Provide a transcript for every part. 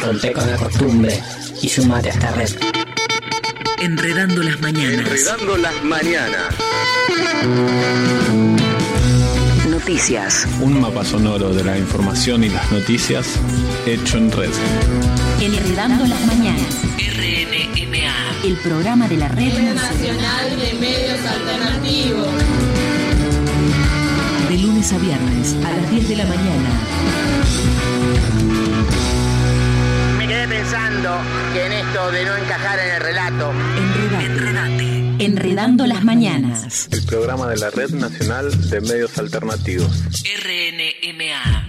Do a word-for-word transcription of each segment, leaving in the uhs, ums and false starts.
Rompe con la costumbre y sumate a esta red. Enredando las mañanas. Enredando las mañanas. Noticias. Un mapa sonoro de la información y las noticias hecho en red. Enredando las mañanas. R N M A. El programa de la Red Nacional de Medios Alternativos. De lunes a viernes a las diez de la mañana. Me quedé pensando que en esto de no encajar en el relato. Enredate. Enredate. Enredando las mañanas. El programa de la Red Nacional de Medios Alternativos. R N M A.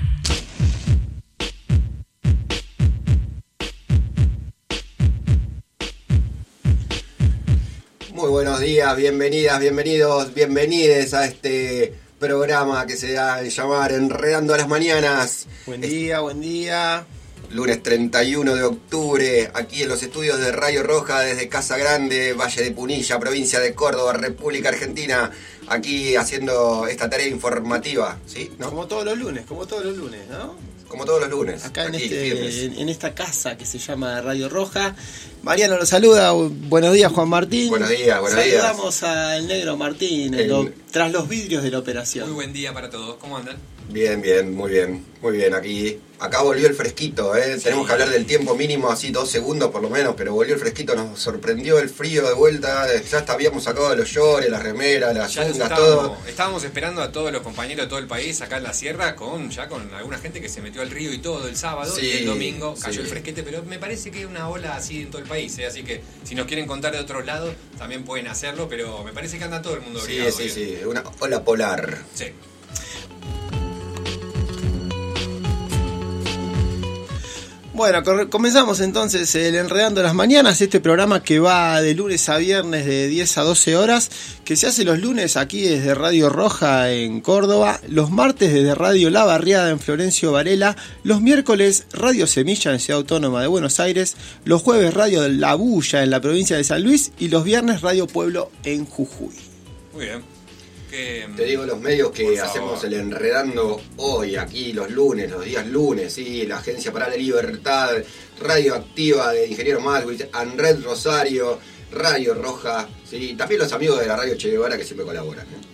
Muy buenos días, bienvenidas, bienvenidos, bienvenides a este programa que se da en llamar Enredando a las Mañanas. Buen día, buen día. Lunes treinta y uno de octubre, aquí en los estudios de Radio Roja, desde Casa Grande, Valle de Punilla, provincia de Córdoba, República Argentina, aquí haciendo esta tarea informativa, ¿sí? ¿No? Como todos los lunes, como todos los lunes, ¿no? Como todos los lunes. Acá en, aquí, este, en, en esta casa que se llama Radio Roja. Mariano lo saluda. Buenos días, Juan Martín. Buenos días, buenos días. Saludamos al negro Martín, El... lo, tras los vidrios de la operación. Muy buen día para todos. ¿Cómo andan? Bien, bien, muy bien. Muy bien, aquí. Acá volvió el fresquito, ¿eh? Sí. Tenemos que hablar del tiempo mínimo, así dos segundos por lo menos, pero volvió el fresquito, nos sorprendió el frío de vuelta. Ya hasta habíamos sacado los llores, las remeras, las yungas, todo. Estábamos esperando a todos los compañeros de todo el país acá en la sierra, con ya con alguna gente que se metió al río y todo el sábado, sí, y el domingo cayó sí. el fresquete, pero me parece que hay una ola así en todo el país, ¿eh? Así que si nos quieren contar de otro lado, también pueden hacerlo, pero me parece que anda todo el mundo Sí, obligado, sí, ¿eh? sí, una ola polar. Sí. Bueno, comenzamos entonces el Enredando las Mañanas, este programa que va de lunes a viernes de diez a doce horas, que se hace los lunes aquí desde Radio Roja en Córdoba, los martes desde Radio La Barriada en Florencio Varela, los miércoles Radio Semilla en Ciudad Autónoma de Buenos Aires, los jueves Radio La Bulla en la provincia de San Luis y los viernes Radio Pueblo en Jujuy. Muy bien. Que, Te digo los medios que hacemos el Enredando hoy, aquí los lunes, los días lunes, ¿sí? La Agencia para la Libertad, Radio Activa de Ingeniero Maswich, Anred Rosario, Radio Roja, ¿sí? También los amigos de la Radio Che Guevara que siempre colaboran, ¿eh?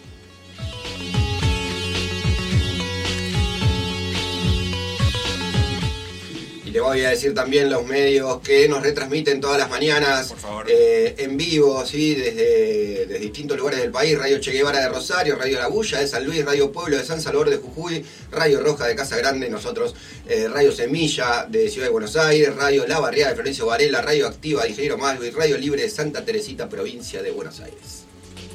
Le voy a decir también los medios que nos retransmiten todas las mañanas, por favor, eh, en vivo, ¿sí? desde, desde distintos lugares del país. Radio Che Guevara de Rosario, Radio La Bulla de San Luis, Radio Pueblo de San Salvador de Jujuy, Radio Roja de Casa Grande, nosotros, eh, Radio Semilla de Ciudad de Buenos Aires, Radio La Barriada de Florencio Varela, Radio Activa de Ingeniero Maswich, Radio Libre de Santa Teresita, provincia de Buenos Aires.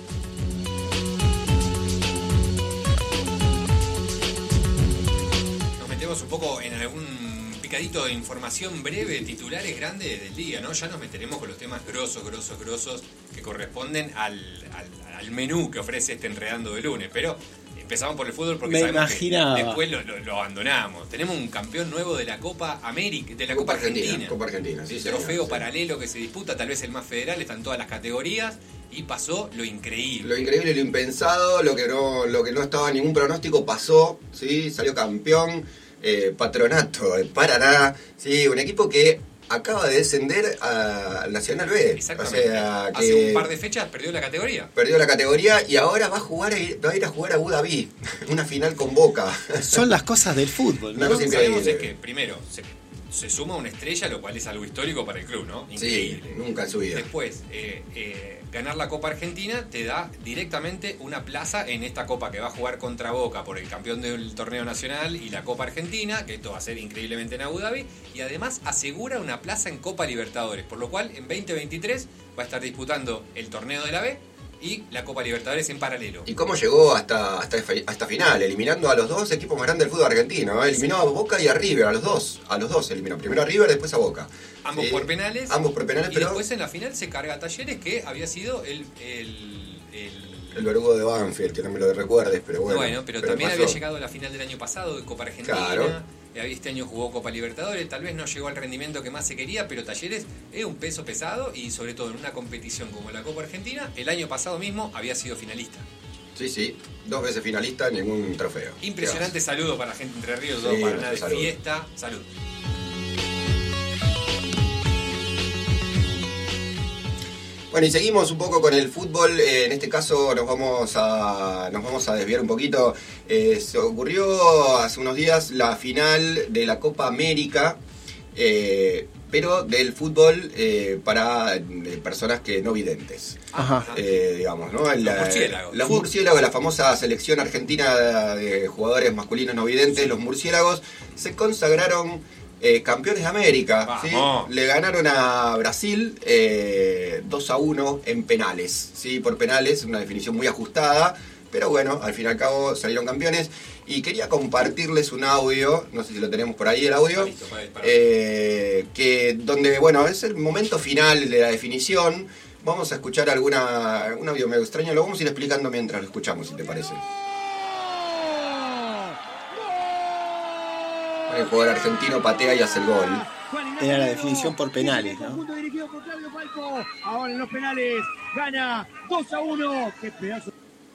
Nos metemos un poco en algún picadito de información breve, titulares grandes del día, ¿no? Ya nos meteremos con los temas grosos, grosos, grosos que corresponden al, al, al menú que ofrece este Enredando de lunes, pero empezamos por el fútbol porque Me sabemos imaginaba. que después lo, lo, lo abandonamos. Tenemos un campeón nuevo de la Copa América, de la Copa, Copa Argentina, Argentina. Copa Argentina, sí, señor, Trofeo sí. paralelo que se disputa, tal vez el más federal, están todas las categorías y pasó lo increíble. Lo increíble, lo impensado, lo que no, lo que no estaba en ningún pronóstico pasó, ¿sí? Salió campeón. Eh, Patronato de Paraná, sí, un equipo que acaba de descender al Nacional B. Exactamente. O sea, que hace un par de fechas perdió la categoría. Perdió la categoría y ahora va a jugar a ir, va a, ir a jugar a Abu Dhabi, una final con Boca. Son las cosas del fútbol, ¿no? Una cosa Lo que sabemos increíble. es que, primero, se, se suma una estrella, lo cual es algo histórico para el club, ¿no? Increíble. Sí, nunca en su vida. Después, eh, eh, ganar la Copa Argentina te da directamente una plaza en esta Copa que va a jugar contra Boca por el campeón del torneo nacional y la Copa Argentina, que esto va a ser increíblemente en Abu Dhabi, y además asegura una plaza en Copa Libertadores, por lo cual en veinte veintitrés va a estar disputando el torneo de la B y la Copa Libertadores en paralelo. ¿Y cómo llegó hasta, hasta, hasta final? Eliminando a los dos equipos más grandes del fútbol argentino, ¿eh? Eliminó a Boca y a River, a los dos, a los dos eliminó. Primero a River, después a Boca. Ambos ¿sí? por penales. Ambos por penales, y pero después en la final se carga a Talleres, que había sido el... el, el el verdugo de Banfield, que no me lo recuerdes, pero bueno. Bueno, pero, pero también pasó. había llegado a la final del año pasado de Copa Argentina. Claro. Este año jugó Copa Libertadores, tal vez no llegó al rendimiento que más se quería, pero Talleres es un peso pesado y sobre todo en una competición como la Copa Argentina, el año pasado mismo había sido finalista. Sí, sí, dos veces finalista, ningún trofeo. Impresionante saludo para la gente de Entre Ríos, sí, Paraná de salud. fiesta, salud. Bueno, y seguimos un poco con el fútbol. Eh, en este caso nos vamos a nos vamos a desviar un poquito. Eh, se ocurrió hace unos días la final de la Copa América, eh, pero del fútbol eh, para eh, personas que no videntes. Ajá. Eh, digamos, ¿no? La, Los murciélagos. Los murciélagos, la famosa selección argentina de jugadores masculinos no videntes, sí. Los murciélagos se consagraron Eh, campeones de América, ¿sí? Le ganaron a Brasil eh, dos a uno en penales, ¿sí? Por penales, una definición muy ajustada, pero bueno, al fin y al cabo salieron campeones. Y quería compartirles un audio, no sé si lo tenemos por ahí el audio, listo, para, para. Eh, que donde, bueno, es el momento final de la definición. Vamos a escuchar alguna un audio medio extraño, lo vamos a ir explicando mientras lo escuchamos, si te parece. El jugador argentino patea y hace el gol. Era la definición por penales, ¿no? Ahora en los penales gana dos a uno. Qué pedazo.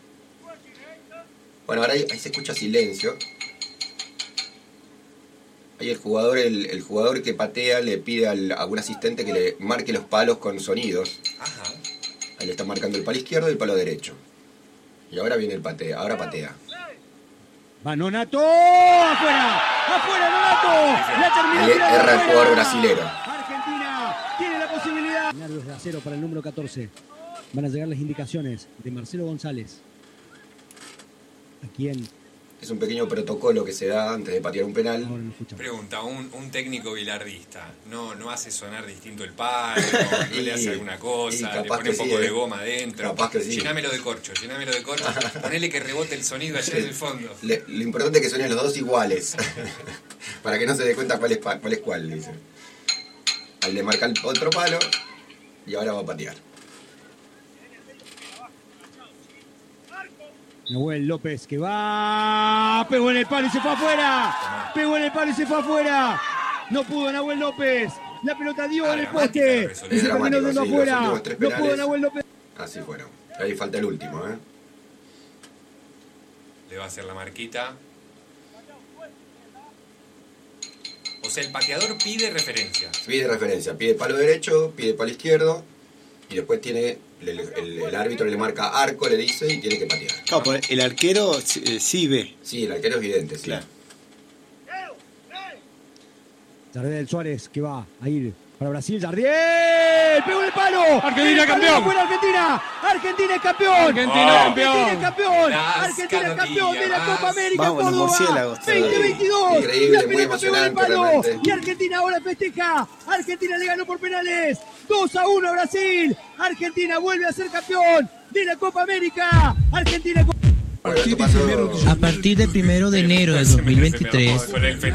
Bueno, ahora ahí, ahí se escucha silencio. Ahí el jugador, el, el jugador que patea le pide al, a un asistente que le marque los palos con sonidos. Ajá. Ahí le está marcando el palo izquierdo y el palo derecho. Y ahora viene el patea, ahora patea. Va Nonato, afuera, afuera Nonato, la terminó. Ahí erra el jugador brasilero. Argentina tiene la posibilidad. Nervios de acero para el número catorce. Van a llegar las indicaciones de Marcelo González. ¿A quién? Es un pequeño protocolo que se da antes de patear un penal. Pregunta, un, un técnico bilardista, ¿no, no hace sonar distinto el palo? ¿No y, le hace alguna cosa? ¿Le pone un poco sí, de goma adentro? Capaz que sí. Llenámelo de corcho, llenámelo de corcho. Ponele que rebote el sonido allá en el fondo. Le, lo importante es que suenen los dos iguales. Para que no se dé cuenta cuál es cuál, es cuál, dice. Ahí le marca el otro palo y ahora va a patear. Nahuel López que va, pegó en el palo y se fue afuera, pegó en el palo y se fue afuera, no pudo Nahuel López, la pelota dio ah, en el poste y se terminó dando sí, afuera, no pudo Nahuel López. Así fueron, ahí falta el último, ¿eh? Le va a hacer la marquita. O sea, el pateador pide referencia. Pide referencia, pide palo derecho, pide palo izquierdo y después tiene... El, el, el árbitro le marca arco, le dice, y tiene que patear. Claro, pues el arquero eh, sí ve. Sí, el arquero es vidente, sí. Claro. Jardiel Suárez que va a ir para Brasil. Jardiel, pegó el palo. Argentina campeón. Fuera Argentina. Argentina es campeón. Argentina oh. campeón. Argentina es campeón. Argentina es campeón de la Copa América. Vamos, los murciélagos. veinte veintidós. Increíble, muy emocionante realmente. Y Argentina ahora festeja. Argentina le ganó por penales. dos a uno a Brasil. Argentina vuelve a ser campeón de la Copa América. Argentina. A partir del primero de enero de dos mil veintitrés.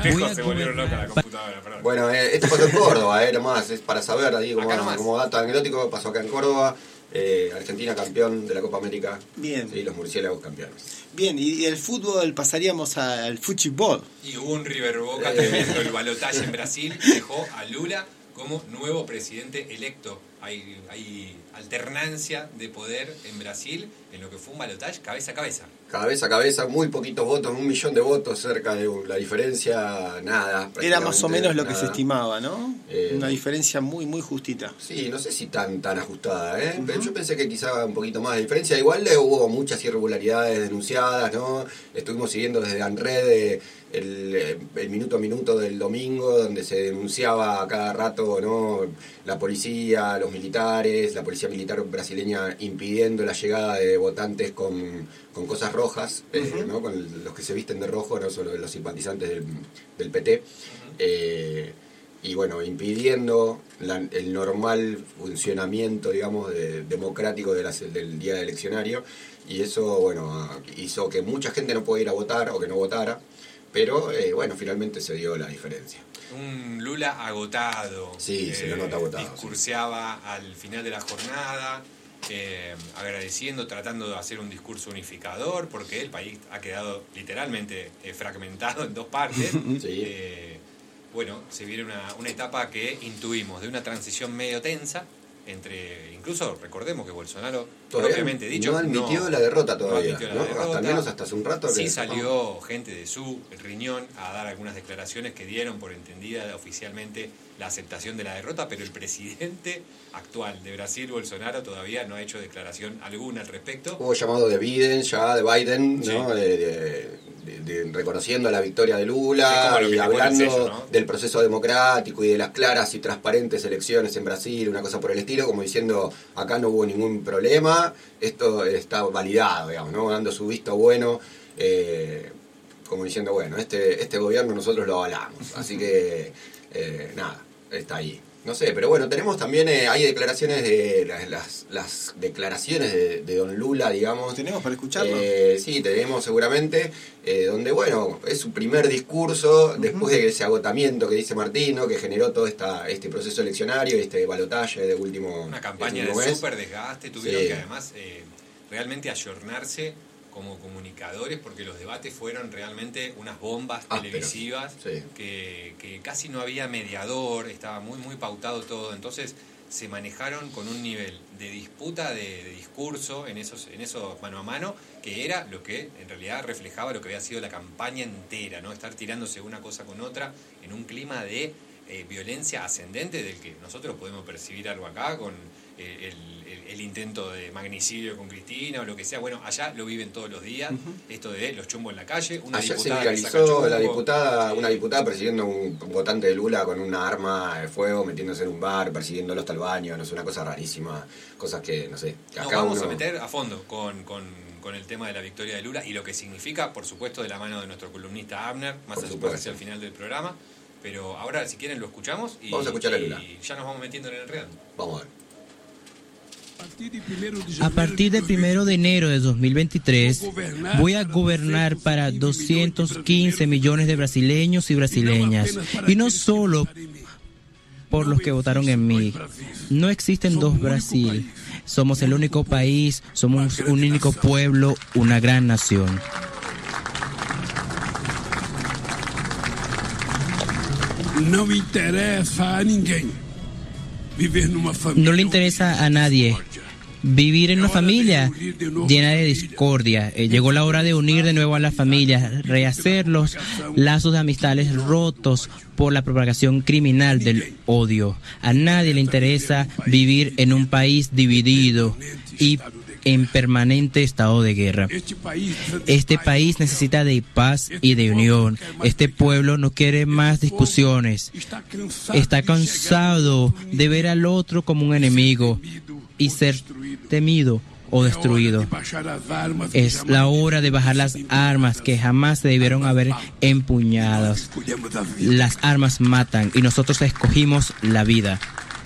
Bueno, eh, esto pasó en Córdoba, eh, nomás, es para saber, ahí como, como dato anecdótico, pasó acá en Córdoba. Eh, Argentina campeón de la Copa América. Bien. Y los murciélagos campeones. Bien, y del fútbol pasaríamos al fútbol. Y hubo un River Boca tremendo. El balotaje en Brasil dejó a Lula como nuevo presidente electo. Hay, hay alternancia de poder en Brasil en lo que fue un balotaje cabeza a cabeza. Cabeza a cabeza, muy poquitos votos, un millón de votos cerca de la diferencia, nada. Era más o menos lo nada. que se estimaba, ¿no? Eh, Una diferencia muy, muy justita. Sí, no sé si tan tan ajustada, ¿eh? Uh-huh. Yo pensé que quizá un poquito más de diferencia. Igual eh, hubo muchas irregularidades denunciadas, ¿no? Estuvimos siguiendo desde ANRED eh, el, el minuto a minuto del domingo, donde se denunciaba a cada rato, ¿no? La policía, los militares, la policía militar brasileña impidiendo la llegada de votantes con, con cosas rojas, uh-huh. eh, ¿no? Con los que se visten de rojo, no solo los simpatizantes del, del P T. Uh-huh. Eh, y bueno, impidiendo la, el normal funcionamiento, digamos, de, democrático de las, del día eleccionario. Y eso, bueno, hizo que mucha gente no pueda ir a votar o que no votara. Pero, eh, bueno, finalmente se dio la diferencia. Un Lula agotado. Sí, eh, se lo nota agotado. Discurseaba sí. al final de la jornada, eh, agradeciendo, tratando de hacer un discurso unificador, porque el país ha quedado literalmente eh, fragmentado en dos partes. Sí. Eh, bueno, se viene una, una etapa que intuimos de una transición medio tensa. Entre, incluso recordemos que Bolsonaro propiamente dicho no admitió no, la derrota todavía, no la ¿no? derrota. Hasta menos hasta hace un rato sí que... salió gente de su riñón a dar algunas declaraciones que dieron por entendida oficialmente la aceptación de la derrota, pero el presidente actual de Brasil, Bolsonaro, todavía no ha hecho declaración alguna al respecto. Hubo llamado de Biden, ya de Biden, sí. ¿no? de, de, de, de, reconociendo la victoria de Lula y hablando sello, ¿no? del proceso democrático y de las claras y transparentes elecciones en Brasil, una cosa por el estilo, como diciendo, acá no hubo ningún problema, esto está validado, digamos, ¿no? Dando su visto bueno, eh, como diciendo, bueno, este, este gobierno nosotros lo avalamos, así que, eh, nada, está ahí. No sé, pero bueno, tenemos también, eh, hay declaraciones de las, las, las declaraciones de, de don Lula, digamos. ¿Tenemos para escucharlo? Eh, sí, tenemos seguramente, eh, donde, bueno, es su primer discurso, uh-huh. después de ese agotamiento que dice Martino, que generó todo esta, este proceso eleccionario, este balotaje de último Una campaña de, de súper desgaste, tuvieron sí. que además eh, realmente ayornarse como comunicadores, porque los debates fueron realmente unas bombas ah, televisivas, sí. que, que casi no había mediador, estaba muy muy pautado todo, entonces se manejaron con un nivel de disputa de, de discurso en esos en esos mano a mano, que era lo que en realidad reflejaba lo que había sido la campaña entera, ¿no? Estar tirándose una cosa con otra en un clima de eh, violencia ascendente, del que nosotros podemos percibir algo acá con eh, el el intento de magnicidio con Cristina o lo que sea. Bueno, allá lo viven todos los días, uh-huh. esto de los chumbos en la calle. Una allá diputada se viralizó la diputada, una diputada persiguiendo a un votante de Lula con una arma de fuego, metiéndose en un bar, persiguiéndolo hasta el baño, no es una cosa rarísima, cosas que, no sé, que Nos acá vamos uno... a meter a fondo con, con, con el tema de la victoria de Lula y lo que significa, por supuesto, de la mano de nuestro columnista Abner, más hacia el final del programa, pero ahora, si quieren, lo escuchamos y, vamos a escuchar a Lula. Y ya nos vamos metiendo en el enredo. Vamos a ver. A partir del primero de enero de dos mil veintitrés voy a gobernar para doscientos quince millones de brasileños y brasileñas, y no solo por los que votaron en mí. No existen dos Brasil, somos el único país, somos un único pueblo, una gran nación. No me interesa a ninguém. No le interesa a nadie vivir en una familia llena de discordia. Eh, llegó la hora de unir de nuevo a las familias, rehacer los lazos de amistades rotos por la propagación criminal del odio. A nadie le interesa vivir en un país dividido y en permanente estado de guerra. Este país necesita de paz y de unión. Este pueblo no quiere más discusiones. Está cansado de ver al otro como un enemigo y ser temido o destruido. Es la hora de bajar las armas que jamás se debieron haber empuñado. Las armas matan y nosotros escogimos la vida.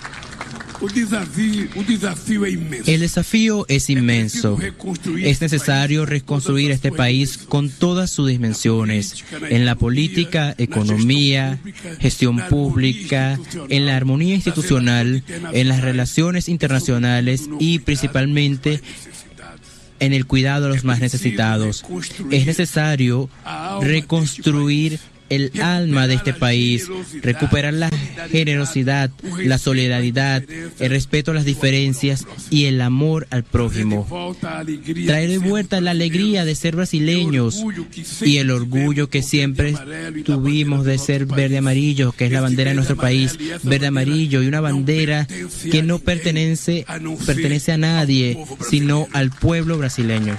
El desafío es inmenso. Es necesario reconstruir este país con todas sus dimensiones, en la política, economía, gestión pública, en la armonía institucional, en las relaciones internacionales y principalmente en el cuidado de los más necesitados. Es necesario reconstruir el alma de este país, recuperar la generosidad, la solidaridad, el respeto a las diferencias y el amor al prójimo. Traer de vuelta la alegría de ser brasileños y el orgullo que siempre tuvimos de ser verde-amarillo, que es la bandera de nuestro país, verde-amarillo, y una bandera que no pertenece, pertenece a nadie, sino al pueblo brasileño.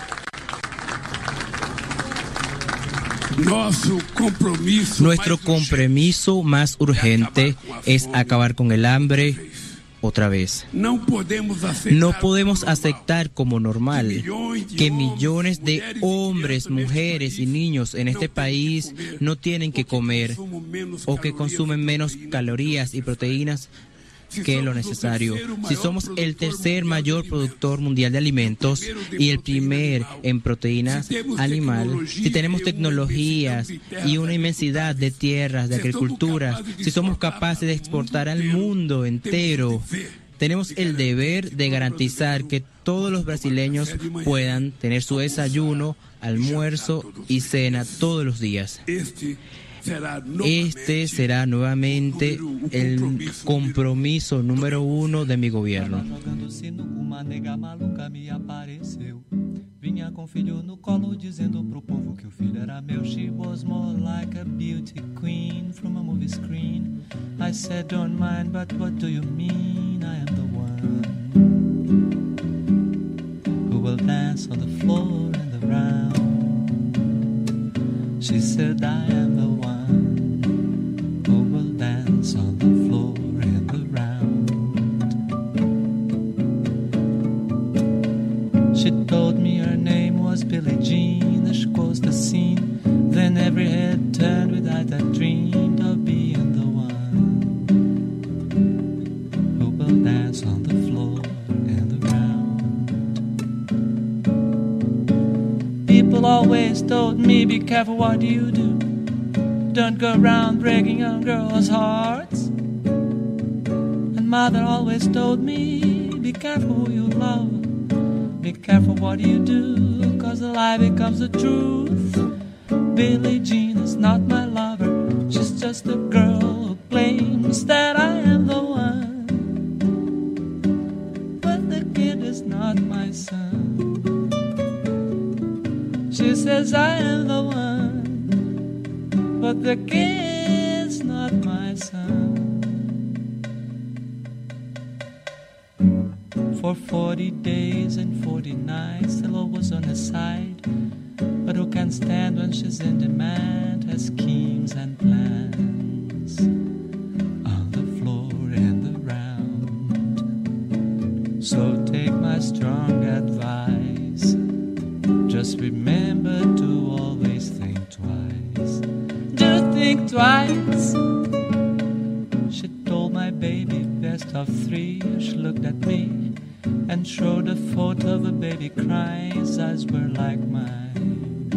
Nuestro compromiso más urgente es acabar con el hambre otra vez. No podemos aceptar como normal que millones de hombres, mujeres y niños en este país no tienen que comer o que consumen menos calorías y proteínas que lo necesario. Si somos el tercer mayor productor mundial de alimentos y el primer en proteínas animal, si tenemos tecnologías y una inmensidad de tierras, de agricultura, si somos capaces de exportar al mundo entero, tenemos el deber de garantizar que todos los brasileños puedan tener su desayuno, almuerzo y cena todos los días. Este será nuevamente el compromiso número uno de mi gobierno. Vinha com o filho no colo dizendo pro povo que o filho era meu. She was more like a beauty queen from a movie screen. I said don't mind, but what do you mean? I am the one who will dance on the floor and around. She said I am the one who will dance on the floor and around. She told me her name was Billie Jean as she closed the scene. Then every head turned with eyes that dreamed of being the one who will dance on the floor and around. People always told me, be careful what you do. Don't go around breaking young girls' hearts. And mother always told me, be careful who you love. Be careful what you do, cause the lie becomes the truth. Billie Jean is not my lover. She's just a girl who claims that I am the one. But the kid is not my son. She says I am the one, but the kid's not my son. For forty days and forty nights, the law was on her side. But who can stand when she's in demand? Her schemes and plans on the floor and around. So take my strong advice. Just remember to always think twice. Do think twice. She told my baby best of three. She looked at me and showed a photo of a baby crying. His eyes were like mine.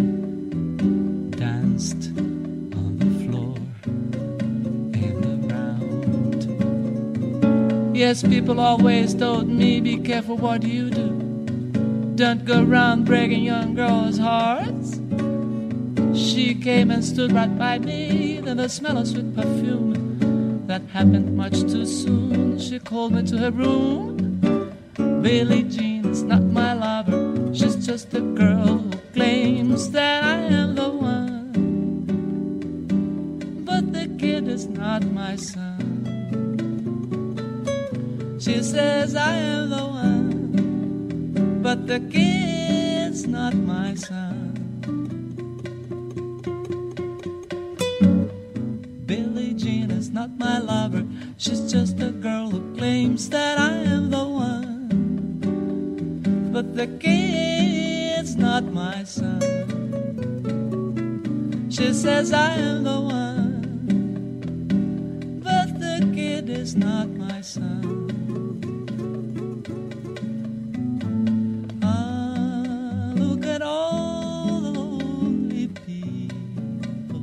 Danced on the floor and around. Yes, people always told me, be careful what you do. Don't go around breaking young girls' hearts. She came and stood right by me. Then the smell of sweet perfume, that happened much too soon. She called me to her room. Billie Jean is not my lover. She's just a girl who claims that I am the one. But the kid is not my son. She says I am the one, but the kid's not my son. Billie Jean is not my lover. She's just a girl who claims that I am the one. But the kid's not my son. She says I am the one, but the kid is not my son. Ah, look at all the lonely people.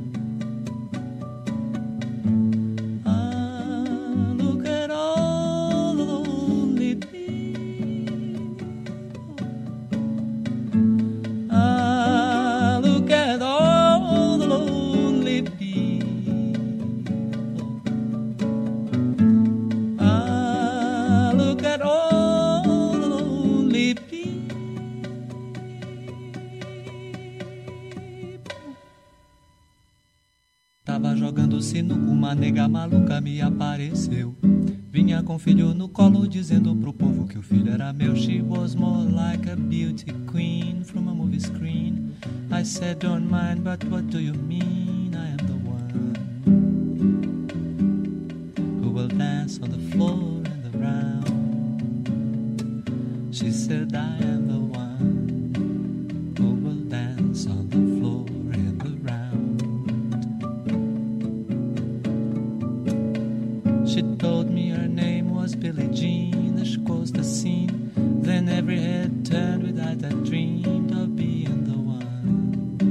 Ah, look at all the lonely people. Ah, look at all the lonely people. Ah, look at all the lonely people. Tava jogando sinuca, uma nega maluca me apareceu. Vinha com o filho no colo dizendo pro povo que o filho era meu. She was more like a beauty queen from a movie screen. I said don't mind, but what do you mean? I am the one who will dance on the floor and around. She said I am the one who will dance on the floor and around. She told me her name was Billie Jean as she closed the scene. Then every head turned with eyes that dreamed of being the one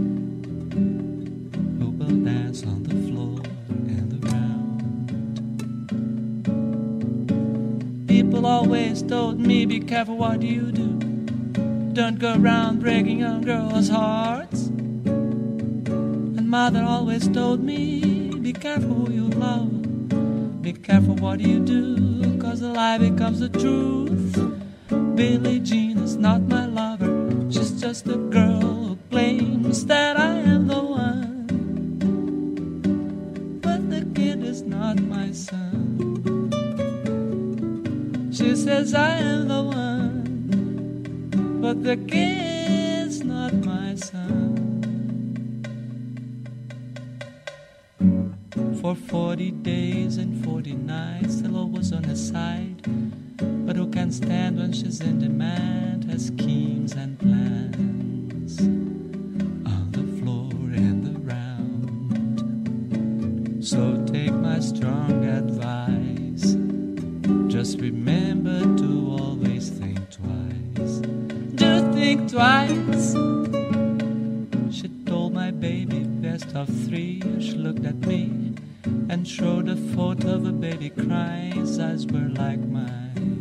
who will dance on the floor and around. People always told me, be careful what you do. Don't go around breaking young girls' hearts. And mother always told me, be careful who you love. Be careful what you do, cause the lie becomes the truth. Billie Jean is not my lover. She's just just a girl who claims that I am the one, but the kid is not my son. She says I am the one, but the kid's not my son. For forty days and forty nights, the Lord was on her side. But who can stand when she's in demand? Her schemes and plans on the floor and around. So take my strong advice. Just remember to always think twice. Do think twice. She told my baby best of three. She looked at me and showed a photo of a baby crying. His eyes were like mine.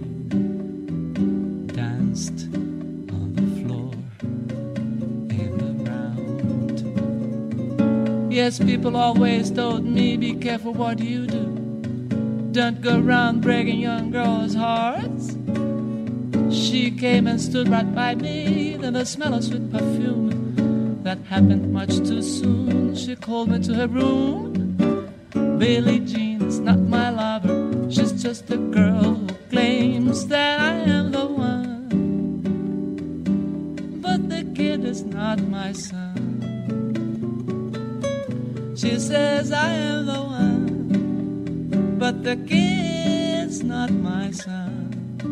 Danced on the floor and around. Yes, people always told me, be careful what you do. Don't go around breaking young girls' hearts. She came and stood right by me, then the smell of sweet perfume. That happened much too soon. She called me to her room. Billie Jean is not my lover. She's just a girl who claims that I am the one, but the kid is not my son. She says I am the one, but the kid's not my son.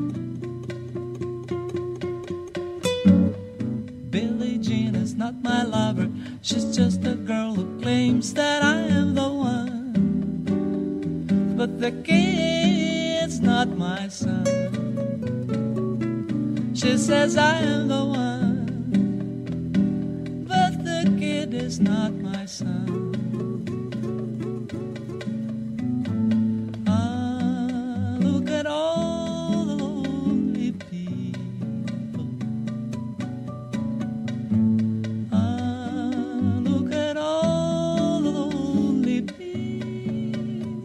Billie Jean is not my lover. She's just a girl who claims that I am the one, but the kid's not my son. She says I am the one, but the kid is not my son. Ah, look at all the lonely people. Ah, look at all the lonely people.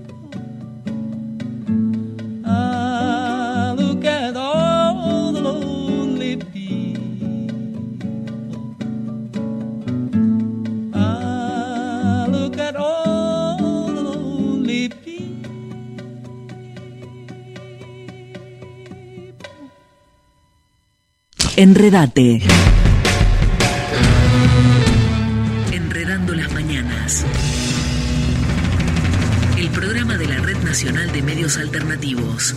Ah, look at all the lonely people. Ah, look at all the lonely people. Enredate. Enredando las mañanas. El programa de la Red Nacional de Medios Alternativos.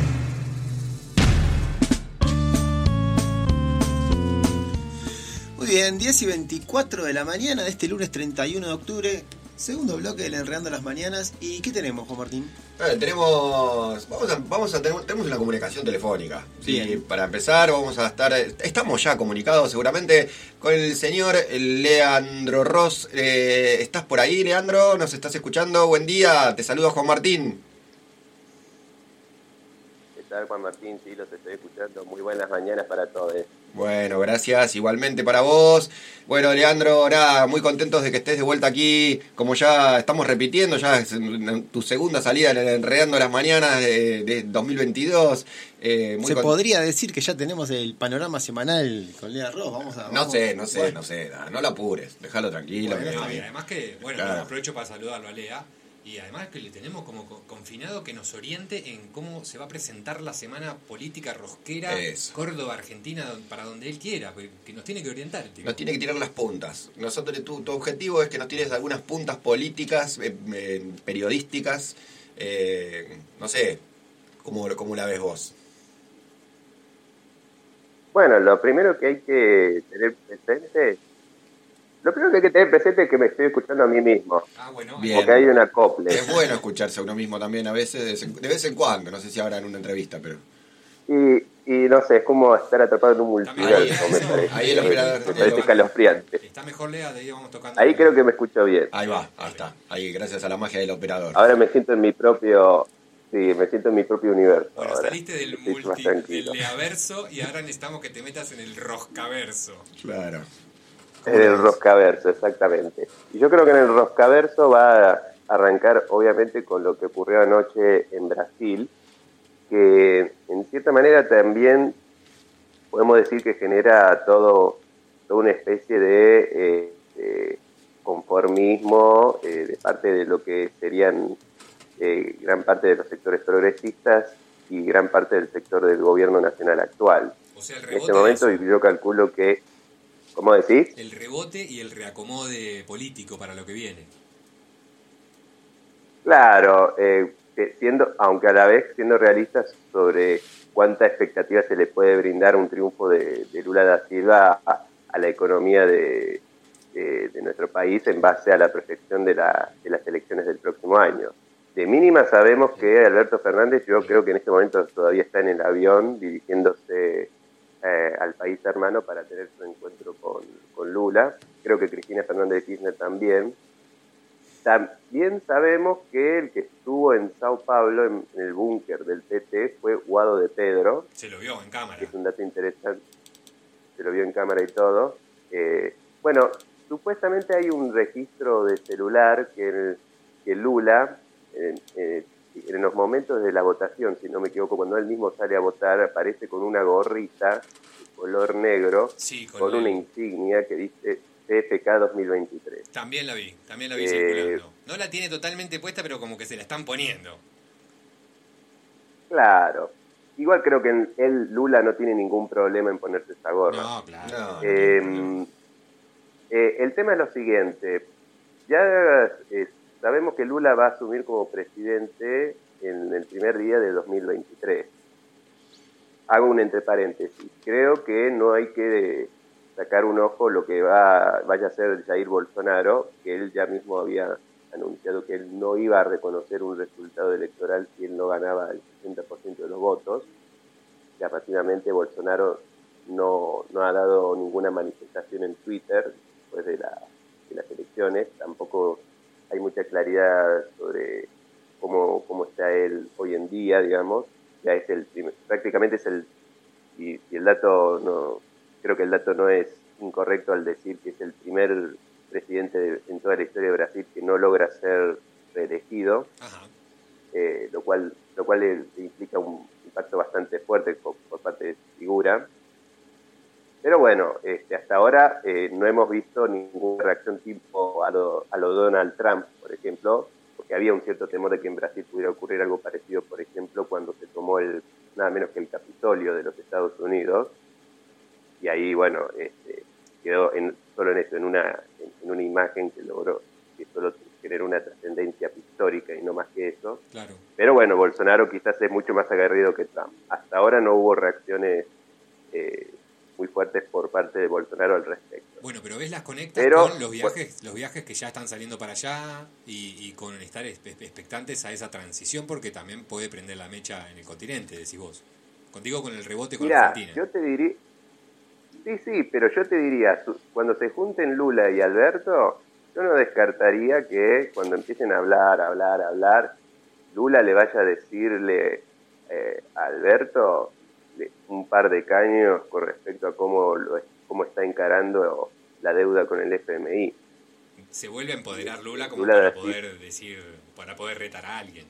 Muy bien, diez y veinticuatro de la mañana de este lunes treinta y uno de octubre. Segundo bloque del Enredando las Mañanas. ¿Y qué tenemos, Juan Martín? Eh, tenemos, vamos a, vamos a tener, tenemos una comunicación telefónica. ¿Sí? Bien. Para empezar, vamos a estar, estamos ya comunicados seguramente con el señor Leandro Ross. Eh, ¿Estás por ahí, Leandro? ¿Nos estás escuchando? Buen día, te saludo Juan Martín. ¿Qué tal, Juan Martín? Sí, los estoy escuchando. Muy buenas mañanas para todos. Bueno, gracias, igualmente para vos. Bueno, Leandro, nada, muy contentos de que estés de vuelta aquí. Como ya estamos repitiendo, ya es tu segunda salida en el Enredando las Mañanas de, de dos mil veintidós. Eh, muy Se con... podría decir que ya tenemos el panorama semanal con Lea Ross. Vamos a, vamos. No sé, no sé, Bueno. no sé, no, no lo apures, déjalo tranquilo. Bueno, que- no, y además que, bueno, Claro. aprovecho para saludarlo a Lea. Y además que le tenemos como co- confinado que nos oriente en cómo se va a presentar la semana política rosquera Eso. Córdoba, Argentina, don- para donde él quiera, que que nos tiene que orientar el tipo. Nos tiene que tirar las puntas. Nosotros, tu, tu objetivo es que nos tires algunas puntas políticas, eh, eh, periodísticas, eh, no sé, ¿cómo, cómo la ves vos? Bueno, lo primero que hay que tener presente, lo primero que hay que tener presente es que me estoy escuchando a mí mismo. Ah, bueno. Bien. Porque hay un acople. Es bueno escucharse a uno mismo también a veces, de vez en- de vez en cuando, no sé si ahora en una entrevista, pero... Y, y no sé, es como estar atrapado en un También multiverso, ahí, me eso, parece. ahí el operador- me parece escalofriante. Está mejor Lea, de ahí vamos tocando. Ahí creo que me escucho bien. Ahí va, ahí está, ahí gracias a la magia del operador. Ahora me siento en mi propio, sí, me siento en mi propio universo. Bueno, ahora. saliste del Estoy más multi, del tranquilo. leaverso y ahora necesitamos que te metas en el roscaverso. Claro. En el roscaverso, exactamente. Y yo creo que en el roscaverso va a arrancar, obviamente, con lo que ocurrió anoche en Brasil, que en cierta manera también podemos decir que genera todo toda una especie de, eh, de conformismo eh, de parte de lo que serían eh, gran parte de los sectores progresistas y gran parte del sector del gobierno nacional actual. O sea, el en rebote este momento de eso. yo calculo que, ¿cómo decís? El rebote y el reacomode político para lo que viene. Claro, eh, siendo, aunque a la vez siendo realistas sobre cuánta expectativa se le puede brindar un triunfo de, de Lula da Silva a, a la economía de, de, de nuestro país en base a la proyección de, la, de las elecciones del próximo año. De mínima sabemos que Alberto Fernández, yo creo que en este momento todavía está en el avión dirigiéndose eh, al país hermano para tener su encuentro con, con Lula. Creo que Cristina Fernández de Kirchner también. También sabemos que el que estuvo en Sao Paulo, en, en el búnker del P T, fue Guado de Pedro. Se lo vio en cámara. Que es un dato interesante. Se lo vio en cámara y todo. Eh, bueno, supuestamente hay un registro de celular que, el, que Lula, en, en, en los momentos de la votación, si no me equivoco, cuando él mismo sale a votar, aparece con una gorrita de color negro, sí, con, con el... una insignia que dice C F K dos mil veintitrés. También la vi, también la vi eh, circulando. No la tiene totalmente puesta, pero como que se la están poniendo. Claro. Igual creo que él, Lula, no tiene ningún problema en ponerse esa gorra. No, claro. No, eh, no, eh, el tema es lo siguiente. Ya eh, sabemos que Lula va a asumir como presidente en el primer día de dos mil veintitrés. Hago un entre paréntesis. Creo que no hay que sacar un ojo lo que va vaya a hacer Jair Bolsonaro, que él ya mismo había anunciado que él no iba a reconocer un resultado electoral si él no ganaba el sesenta por ciento de los votos. Ya rápidamente Bolsonaro no, no ha dado ninguna manifestación en Twitter después de, la, de las elecciones. Tampoco hay mucha claridad sobre cómo, cómo está él hoy en día, digamos. Ya es el primer, prácticamente es el, y, y el dato no, creo que el dato no es incorrecto al decir que es el primer presidente de, en toda la historia de Brasil que no logra ser reelegido, eh, lo cual lo cual le, le implica un impacto bastante fuerte por, por parte de su figura. Pero bueno, este, hasta ahora eh, no hemos visto ninguna reacción tipo a lo, a lo Donald Trump, por ejemplo, porque había un cierto temor de que en Brasil pudiera ocurrir algo parecido, por ejemplo, cuando se tomó el nada menos que el Capitolio de los Estados Unidos, y ahí, bueno, este, quedó en, solo en eso, en una, en, en una imagen que logró, que solo generó una trascendencia pictórica y no más que eso. Claro. Pero bueno, Bolsonaro quizás es mucho más aguerrido que Trump. Hasta ahora no hubo reacciones eh, muy fuertes por parte de Bolsonaro al respecto. Bueno, pero ves las conectas pero, con los viajes, los viajes que ya están saliendo para allá y, y con estar expectantes a esa transición, porque también puede prender la mecha en el continente, decís vos. Contigo con el rebote con Mirá, Argentina. yo te diría... Sí, sí, pero yo te diría, cuando se junten Lula y Alberto, yo no descartaría que cuando empiecen a hablar, hablar, hablar, Lula le vaya a decirle eh, a Alberto un par de caños con respecto a cómo, lo, cómo está encarando la deuda con el F M I. Se vuelve a empoderar Lula como Lula para decir, poder decir, para poder retar a alguien.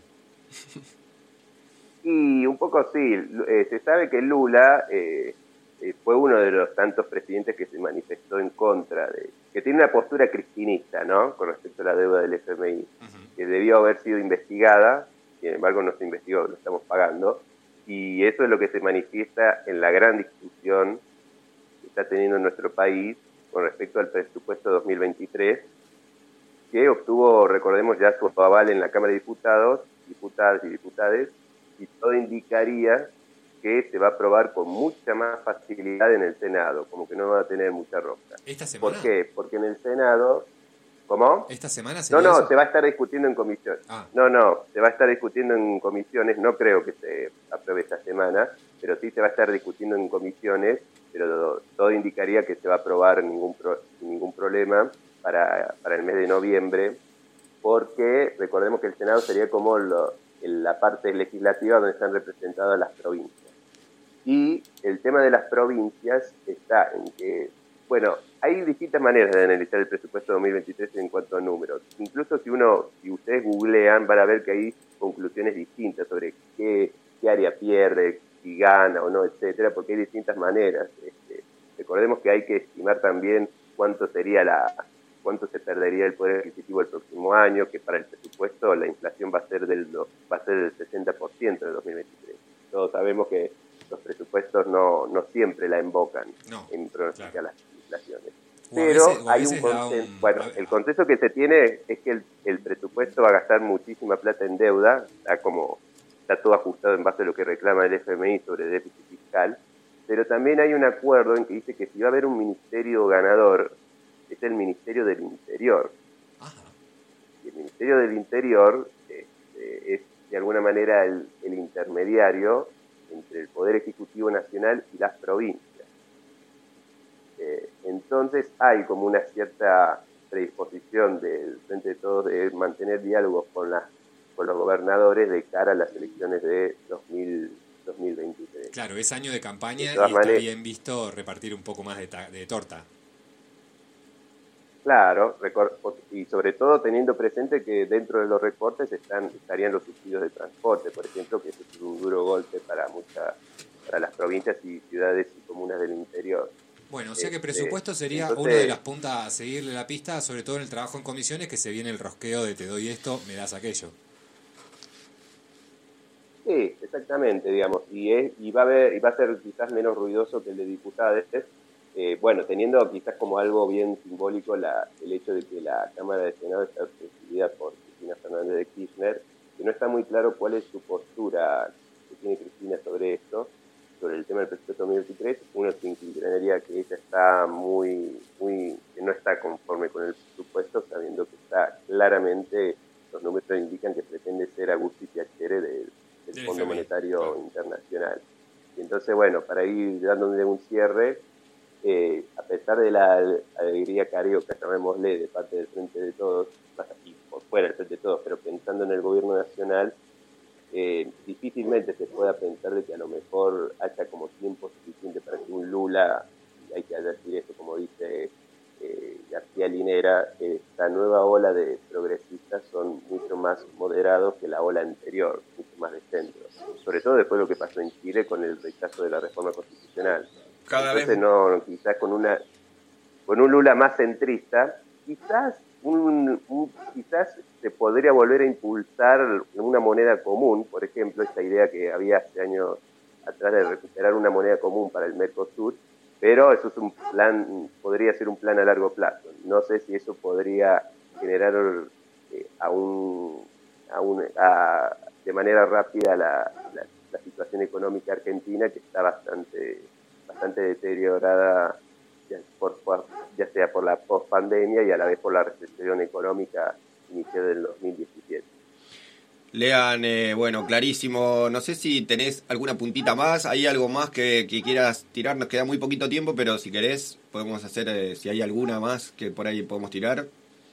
Y un poco sí, eh, se sabe que Lula... Eh, Eh, fue uno de los tantos presidentes que se manifestó en contra de, que tiene una postura cristinista, ¿no?, con respecto a la deuda del F M I, uh-huh. que debió haber sido investigada, sin embargo no se investigó, lo estamos pagando, y eso es lo que se manifiesta en la gran discusión que está teniendo nuestro país con respecto al presupuesto dos mil veintitrés, que obtuvo, recordemos, ya su aval en la Cámara de Diputados, diputadas y diputades, y todo indicaría que se va a aprobar con mucha más facilidad en el Senado, como que no va a tener mucha rosca. ¿Esta semana? ¿Por qué? Porque en el Senado... ¿Cómo? ¿Esta semana se No, no, eso? se va a estar discutiendo en comisiones. Ah. No, no, se va a estar discutiendo en comisiones, no creo que se apruebe esta semana, pero sí se va a estar discutiendo en comisiones, pero todo indicaría que se va a aprobar ningún pro, sin ningún problema para, para el mes de noviembre, porque recordemos que el Senado sería como lo, la parte legislativa donde están representadas las provincias. Y el tema de las provincias está en que, bueno, hay distintas maneras de analizar el presupuesto dos mil veintitrés en cuanto a números. Incluso si uno, si ustedes googlean, van a ver que hay conclusiones distintas sobre qué, qué área pierde, si gana o no, etcétera, porque hay distintas maneras este, de recordemos que hay que estimar también cuánto sería la cuánto se perdería el poder adquisitivo el próximo año, que para el presupuesto la inflación va a ser del va a ser del sesenta por ciento en dos mil veintitrés. Todos sabemos que los presupuestos no, no siempre la invocan no, en pronosticar claro. las inflaciones. Pero veces, hay un consenso, un... bueno, el consenso que se tiene es que el, el presupuesto va a gastar muchísima plata en deuda, está como está todo ajustado en base a lo que reclama el F M I sobre déficit fiscal, pero también hay un acuerdo en que dice que si va a haber un ministerio ganador, es el Ministerio del Interior. Ajá. Y el Ministerio del Interior este, es de alguna manera el, el intermediario entre el Poder Ejecutivo Nacional y las provincias. Eh, entonces hay como una cierta predisposición del Frente de Todos de mantener diálogos con, la, con los gobernadores de cara a las elecciones de dos mil veintitrés. Claro, es año de campaña de y está maneras, bien visto repartir un poco más de, ta, de torta. Claro, y sobre todo teniendo presente que dentro de los recortes están estarían los subsidios de transporte, por ejemplo, que eso es un duro golpe para muchas para las provincias y ciudades y comunas del interior. Bueno, o sea que presupuesto sería entonces, una de las puntas a seguirle la pista, sobre todo en el trabajo en comisiones, que se viene el rosqueo de te doy esto, me das aquello. Sí, exactamente, digamos, y es y va a haber y va a ser quizás menos ruidoso que el de diputados, eh, bueno, teniendo quizás como algo bien simbólico la, el hecho de que la Cámara de Senado está presidida por Cristina Fernández de Kirchner, que no está muy claro cuál es su postura que tiene Cristina sobre esto, sobre el tema del presupuesto dos mil veintitrés. Uno se inclinaría que ella está muy, muy, que no está conforme con el presupuesto, sabiendo que está claramente, los números indican que pretende ser Agustín Piacere del, del Fondo Monetario claro. Internacional. Y entonces, bueno, para ir dándole un cierre, eh, a pesar de la alegría carioca, llamémosle, de parte del Frente de Todos, más aquí por fuera del Frente de Todos, pero pensando en el gobierno nacional, Eh, difícilmente se pueda pensar de que a lo mejor haya como tiempo suficiente para que un Lula, y hay que decir eso como dice eh, García Linera, eh, esta nueva ola de progresistas son mucho más moderados que la ola anterior, mucho más de centro, sobre todo después de lo que pasó en Chile con el rechazo de la reforma constitucional. Cada Entonces vez... no, quizás con una con un Lula más centrista, quizás Un, un, quizás se podría volver a impulsar una moneda común, por ejemplo, esta idea que había hace años atrás de recuperar una moneda común para el Mercosur, pero eso es un plan, podría ser un plan a largo plazo. No sé si eso podría generar eh, a un, a un, a, de manera rápida la, la, la situación económica argentina, que está bastante, bastante deteriorada, ya, por, por, ya sea por la post-pandemia y a la vez por la recesión económica iniciada en dos mil diecisiete. Lean, eh, bueno, clarísimo. No sé si tenés alguna puntita más, hay algo más que, que quieras tirar. Nos queda muy poquito tiempo, pero si querés podemos hacer, eh, si hay alguna más que por ahí podemos tirar.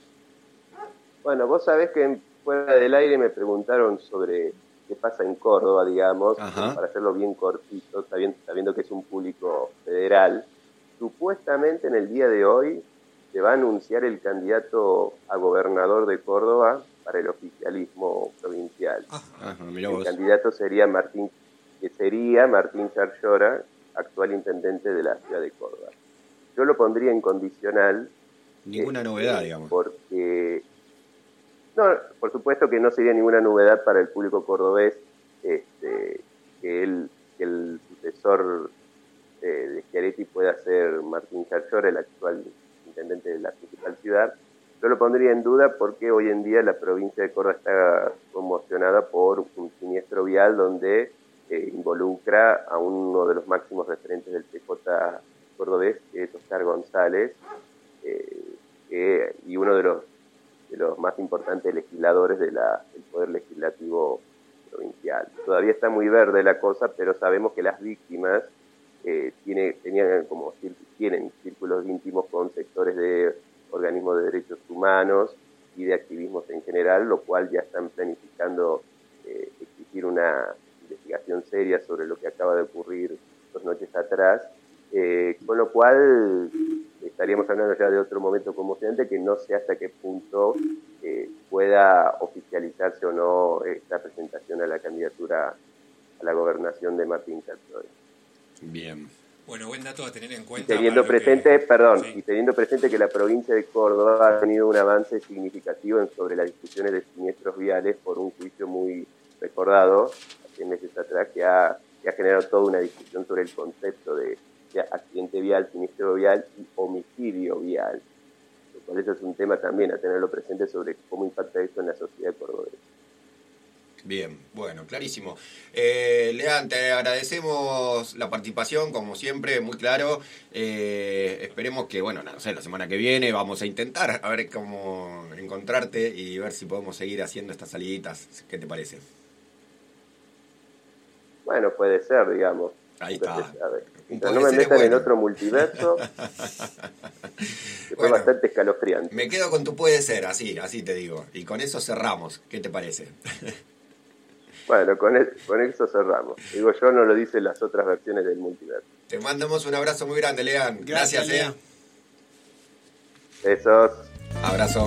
Bueno, vos sabés que fuera del aire me preguntaron sobre qué pasa en Córdoba, digamos, Ajá. para hacerlo bien cortito, sabiendo, sabiendo que es un público federal. Supuestamente en el día de hoy se va a anunciar el candidato a gobernador de Córdoba para el oficialismo provincial. Ajá, el vos. candidato sería Martín, que sería Martín Charllora, actual intendente de la ciudad de Córdoba. Yo lo pondría en condicional. Ninguna eh, novedad, digamos. Porque, no, por supuesto que no sería ninguna novedad para el público cordobés este, que, él, que el sucesor de Schiaretti pueda ser Martín Charllora, el actual intendente de la principal ciudad. Yo lo pondría en duda porque hoy en día la provincia de Córdoba está conmocionada por un siniestro vial donde eh, involucra a uno de los máximos referentes del P J cordobés, que es Oscar González, eh, eh, y uno de los, de los más importantes legisladores de la, del Poder Legislativo provincial. Todavía está muy verde la cosa, pero sabemos que las víctimas Eh, tiene, tenían como tienen círculos íntimos con sectores de organismos de derechos humanos y de activismos en general, lo cual ya están planificando eh, exigir una investigación seria sobre lo que acaba de ocurrir dos noches atrás, eh, con lo cual estaríamos hablando ya de otro momento conmocionante que no sé hasta qué punto eh, pueda oficializarse o no esta presentación a la candidatura a la gobernación de Martín Charllora. Bien. Bueno, buen dato a tener en cuenta. Y teniendo presente, que... perdón, sí. y teniendo presente que la provincia de Córdoba ha tenido un avance significativo en sobre las discusiones de siniestros viales por un juicio muy recordado hace meses atrás que ha, que ha generado toda una discusión sobre el concepto de, de accidente vial, siniestro vial y homicidio vial. Lo cual eso es un tema también a tenerlo presente sobre cómo impacta esto en la sociedad cordobesa. Bien, bueno, clarísimo. Eh, Lean, te agradecemos la participación, como siempre, muy claro. Eh, esperemos que, bueno, no sé, la semana que viene vamos a intentar a ver cómo encontrarte y ver si podemos seguir haciendo estas saliditas. ¿Qué te parece? Bueno, puede ser, digamos. Ahí está. Mientras no me metan bueno. en otro multiverso, que fue bueno, bastante escalofriante. Me quedo con tu puede ser, así, así te digo. Y con eso cerramos. ¿Qué te parece? Bueno, con, el, con eso cerramos. Digo yo, no lo dicen las otras versiones del multiverso. Te mandamos un abrazo muy grande, Lean. Gracias, Gracias Lean. Besos. Abrazo.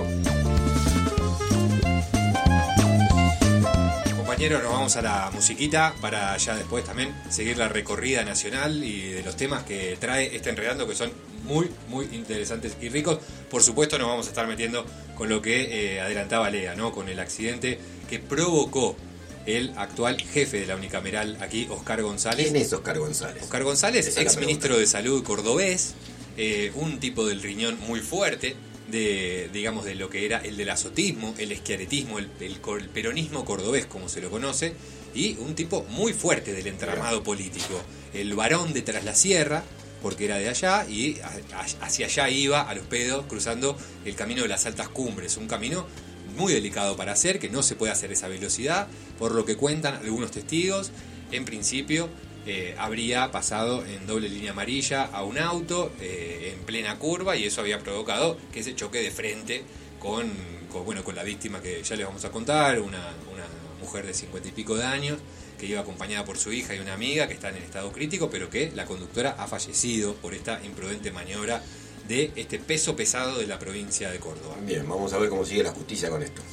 Compañeros, nos vamos a la musiquita para ya después también seguir la recorrida nacional y de los temas que trae este Enredando, que son muy, muy interesantes y ricos. Por supuesto nos vamos a estar metiendo con lo que eh, adelantaba Lea, ¿no? Con el accidente que provocó el actual jefe de la unicameral aquí, Oscar González. ¿Quién es Oscar González? Oscar González, ex ministro de Salud cordobés, eh, un tipo del riñón muy fuerte, de digamos de lo que era el del azotismo, el eschiaretismo, el, el, el peronismo cordobés, como se lo conoce, y un tipo muy fuerte del entramado político. El varón de Tras la Sierra, porque era de allá, y a, a, hacia allá iba a los pedos, cruzando el camino de las altas cumbres, un camino muy delicado para hacer, que no se puede hacer esa velocidad, por lo que cuentan algunos testigos. En principio eh, habría pasado en doble línea amarilla a un auto eh, en plena curva, y eso había provocado que se choque de frente con, con, bueno, con la víctima que ya les vamos a contar, una, una mujer de cincuenta y pico de años, que iba acompañada por su hija y una amiga que están en estado crítico, pero que la conductora ha fallecido por esta imprudente maniobra de este peso pesado de la provincia de Córdoba. Bien, vamos a ver cómo sigue la justicia con esto.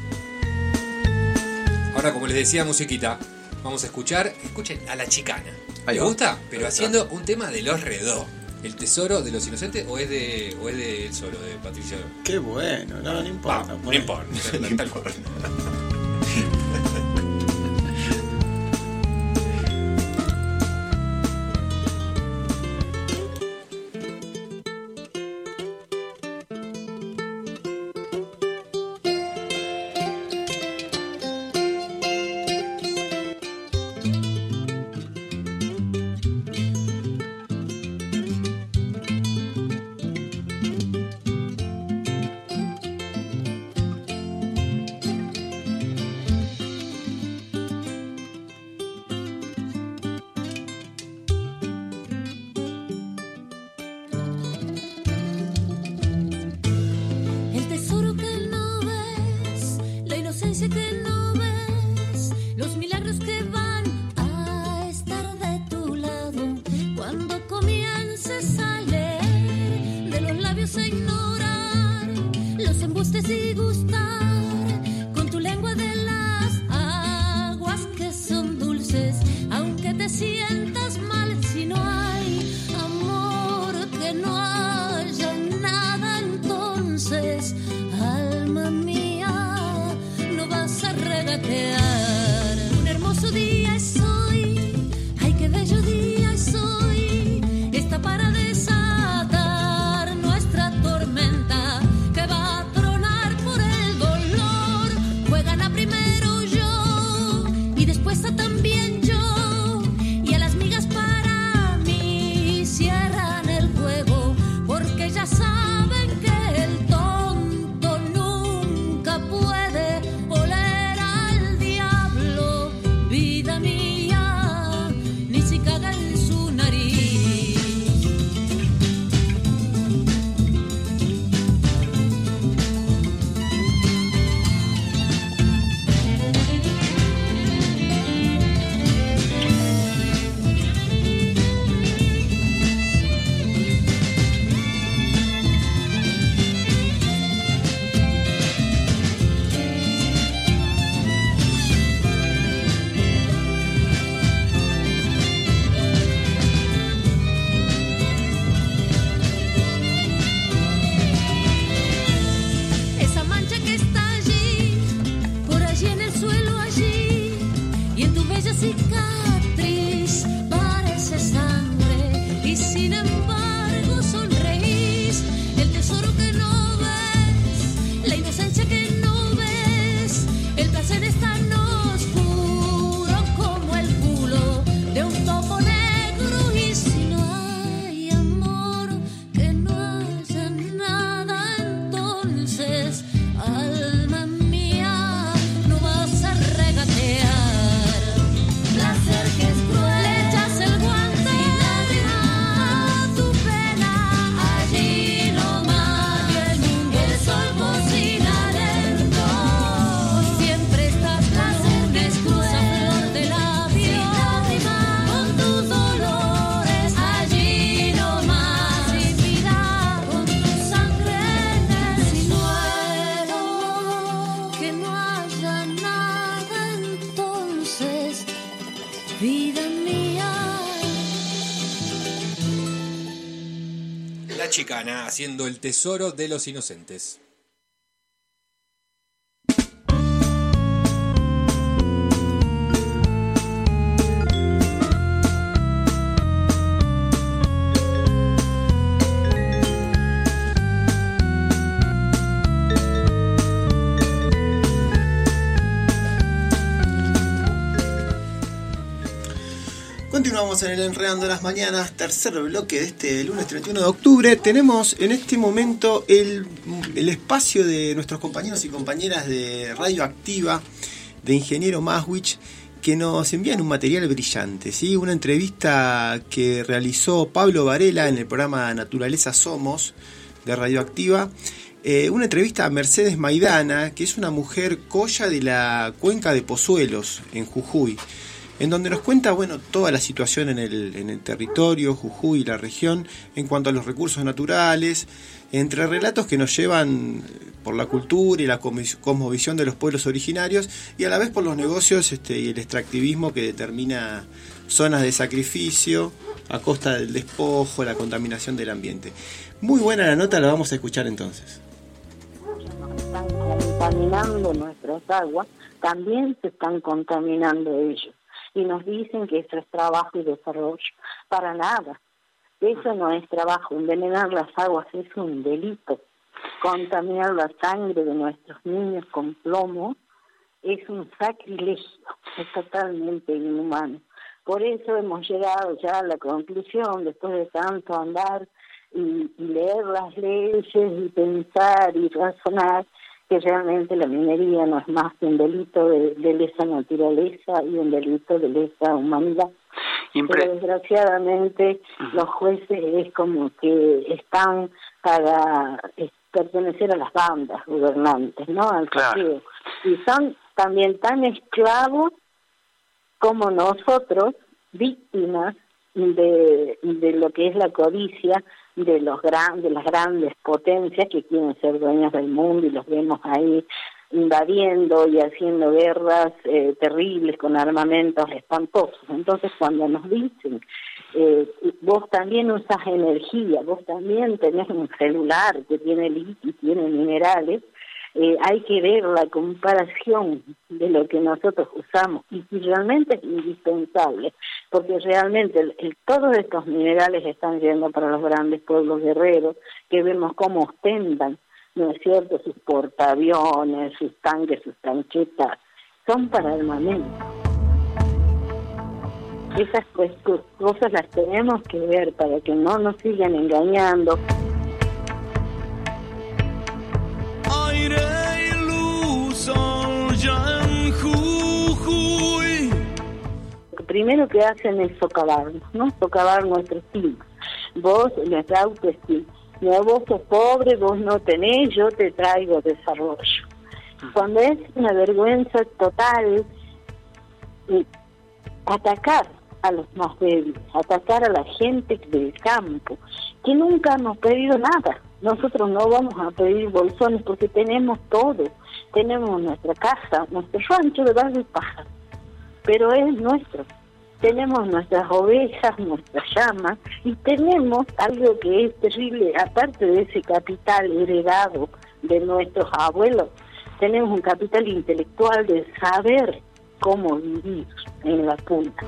Ahora, como les decía, musiquita, vamos a escuchar, escuchen a La Chicana. ¿Les gusta? Pero haciendo un tema de Los Redó. ¿El tesoro de los inocentes o es de o es de él solo, de Patricio? Qué bueno, no, no importa. Ah, no importa. No importa. Que no ves, los milagros que van a vida mía. La Chicana haciendo el tesoro de los inocentes. Continuamos en el Enredando las Mañanas, tercer bloque de este lunes treinta y uno de octubre. Tenemos en este momento el, el espacio de nuestros compañeros y compañeras de Radioactiva, de Ingeniero Maswich, que nos envían un material brillante, ¿sí? Una entrevista que realizó Pablo Varela en el programa Naturaleza Somos de Radioactiva. Eh, una entrevista a Mercedes Maidana, que es una mujer colla de la cuenca de Pozuelos, en Jujuy, en donde nos cuenta, bueno, toda la situación en el, en el territorio, Jujuy y la región, en cuanto a los recursos naturales, entre relatos que nos llevan por la cultura y la cosmovisión de los pueblos originarios, y a la vez por los negocios este, y el extractivismo que determina zonas de sacrificio a costa del despojo, la contaminación del ambiente. Muy buena la nota, la vamos a escuchar entonces. Están contaminando nuestras aguas, también se están contaminando ellos. Y nos dicen que eso es trabajo y desarrollo. Para nada. Eso no es trabajo. Envenenar las aguas es un delito. Contaminar la sangre de nuestros niños con plomo es un sacrilegio. Es totalmente inhumano. Por eso hemos llegado ya a la conclusión, después de tanto andar y, y leer las leyes y pensar y razonar, que realmente la minería no es más que un delito de, de lesa naturaleza y un delito de lesa humanidad. Impre- Pero desgraciadamente uh-huh. los jueces es como que están para es, pertenecer a las bandas gobernantes, ¿no? Al partido. Y son también tan esclavos como nosotros, víctimas de, de lo que es la codicia de los gran, de las grandes potencias que quieren ser dueñas del mundo, y los vemos ahí invadiendo y haciendo guerras eh, terribles con armamentos espantosos. Entonces, cuando nos dicen eh, vos también usas energía, vos también tenés un celular que tiene litio, tiene minerales, Eh, hay que ver la comparación de lo que nosotros usamos y si realmente es indispensable, porque realmente el, el, todos estos minerales están yendo para los grandes pueblos guerreros, que vemos cómo ostentan, ¿no es cierto?, sus portaaviones, sus tanques, sus tanquetas, son para armamento. Esas pues, cosas las tenemos que ver para que no nos sigan engañando. Lo primero que hacen es socavarnos, ¿no? Socavar nuestra estima. Vos, nuestra autoestima. No, vos sos pobre, vos no tenés, yo te traigo desarrollo. Cuando es una vergüenza total, atacar a los más débiles, atacar a la gente del campo, que nunca hemos pedido nada. Nosotros no vamos a pedir bolsones porque tenemos todo. Tenemos nuestra casa, nuestro rancho de barro y paja, pero es nuestro. Tenemos nuestras ovejas, nuestras llamas, y tenemos algo que es terrible, aparte de ese capital heredado de nuestros abuelos, tenemos un capital intelectual de saber cómo vivir en la punta.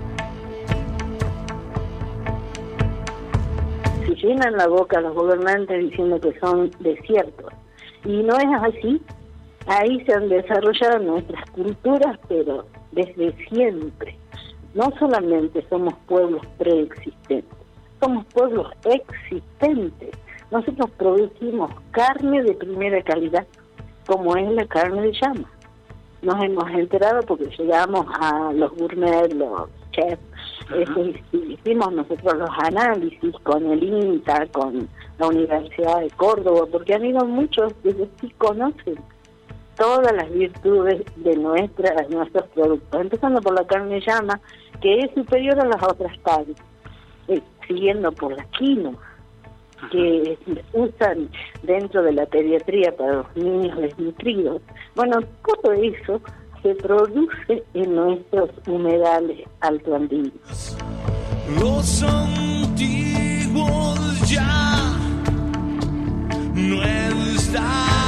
Se llenan la boca los gobernantes diciendo que son desiertos, y no es así. Ahí se han desarrollado nuestras culturas, pero desde siempre. No solamente somos pueblos preexistentes, somos pueblos existentes. Nosotros producimos carne de primera calidad, como es la carne de llama. Nos hemos enterado porque llegamos a los gourmet, los chefs, uh-huh. hicimos nosotros los análisis con el INTA, con la Universidad de Córdoba, porque han ido muchos que sí conocen todas las virtudes de nuestra, nuestros productos, empezando por la carne de llama, que es superior a las otras carnes, eh, siguiendo por la quinoa, que usan dentro de la pediatría para los niños desnutridos. Bueno, todo eso se produce en nuestros humedales altoandinos. Los antiguos ya no están,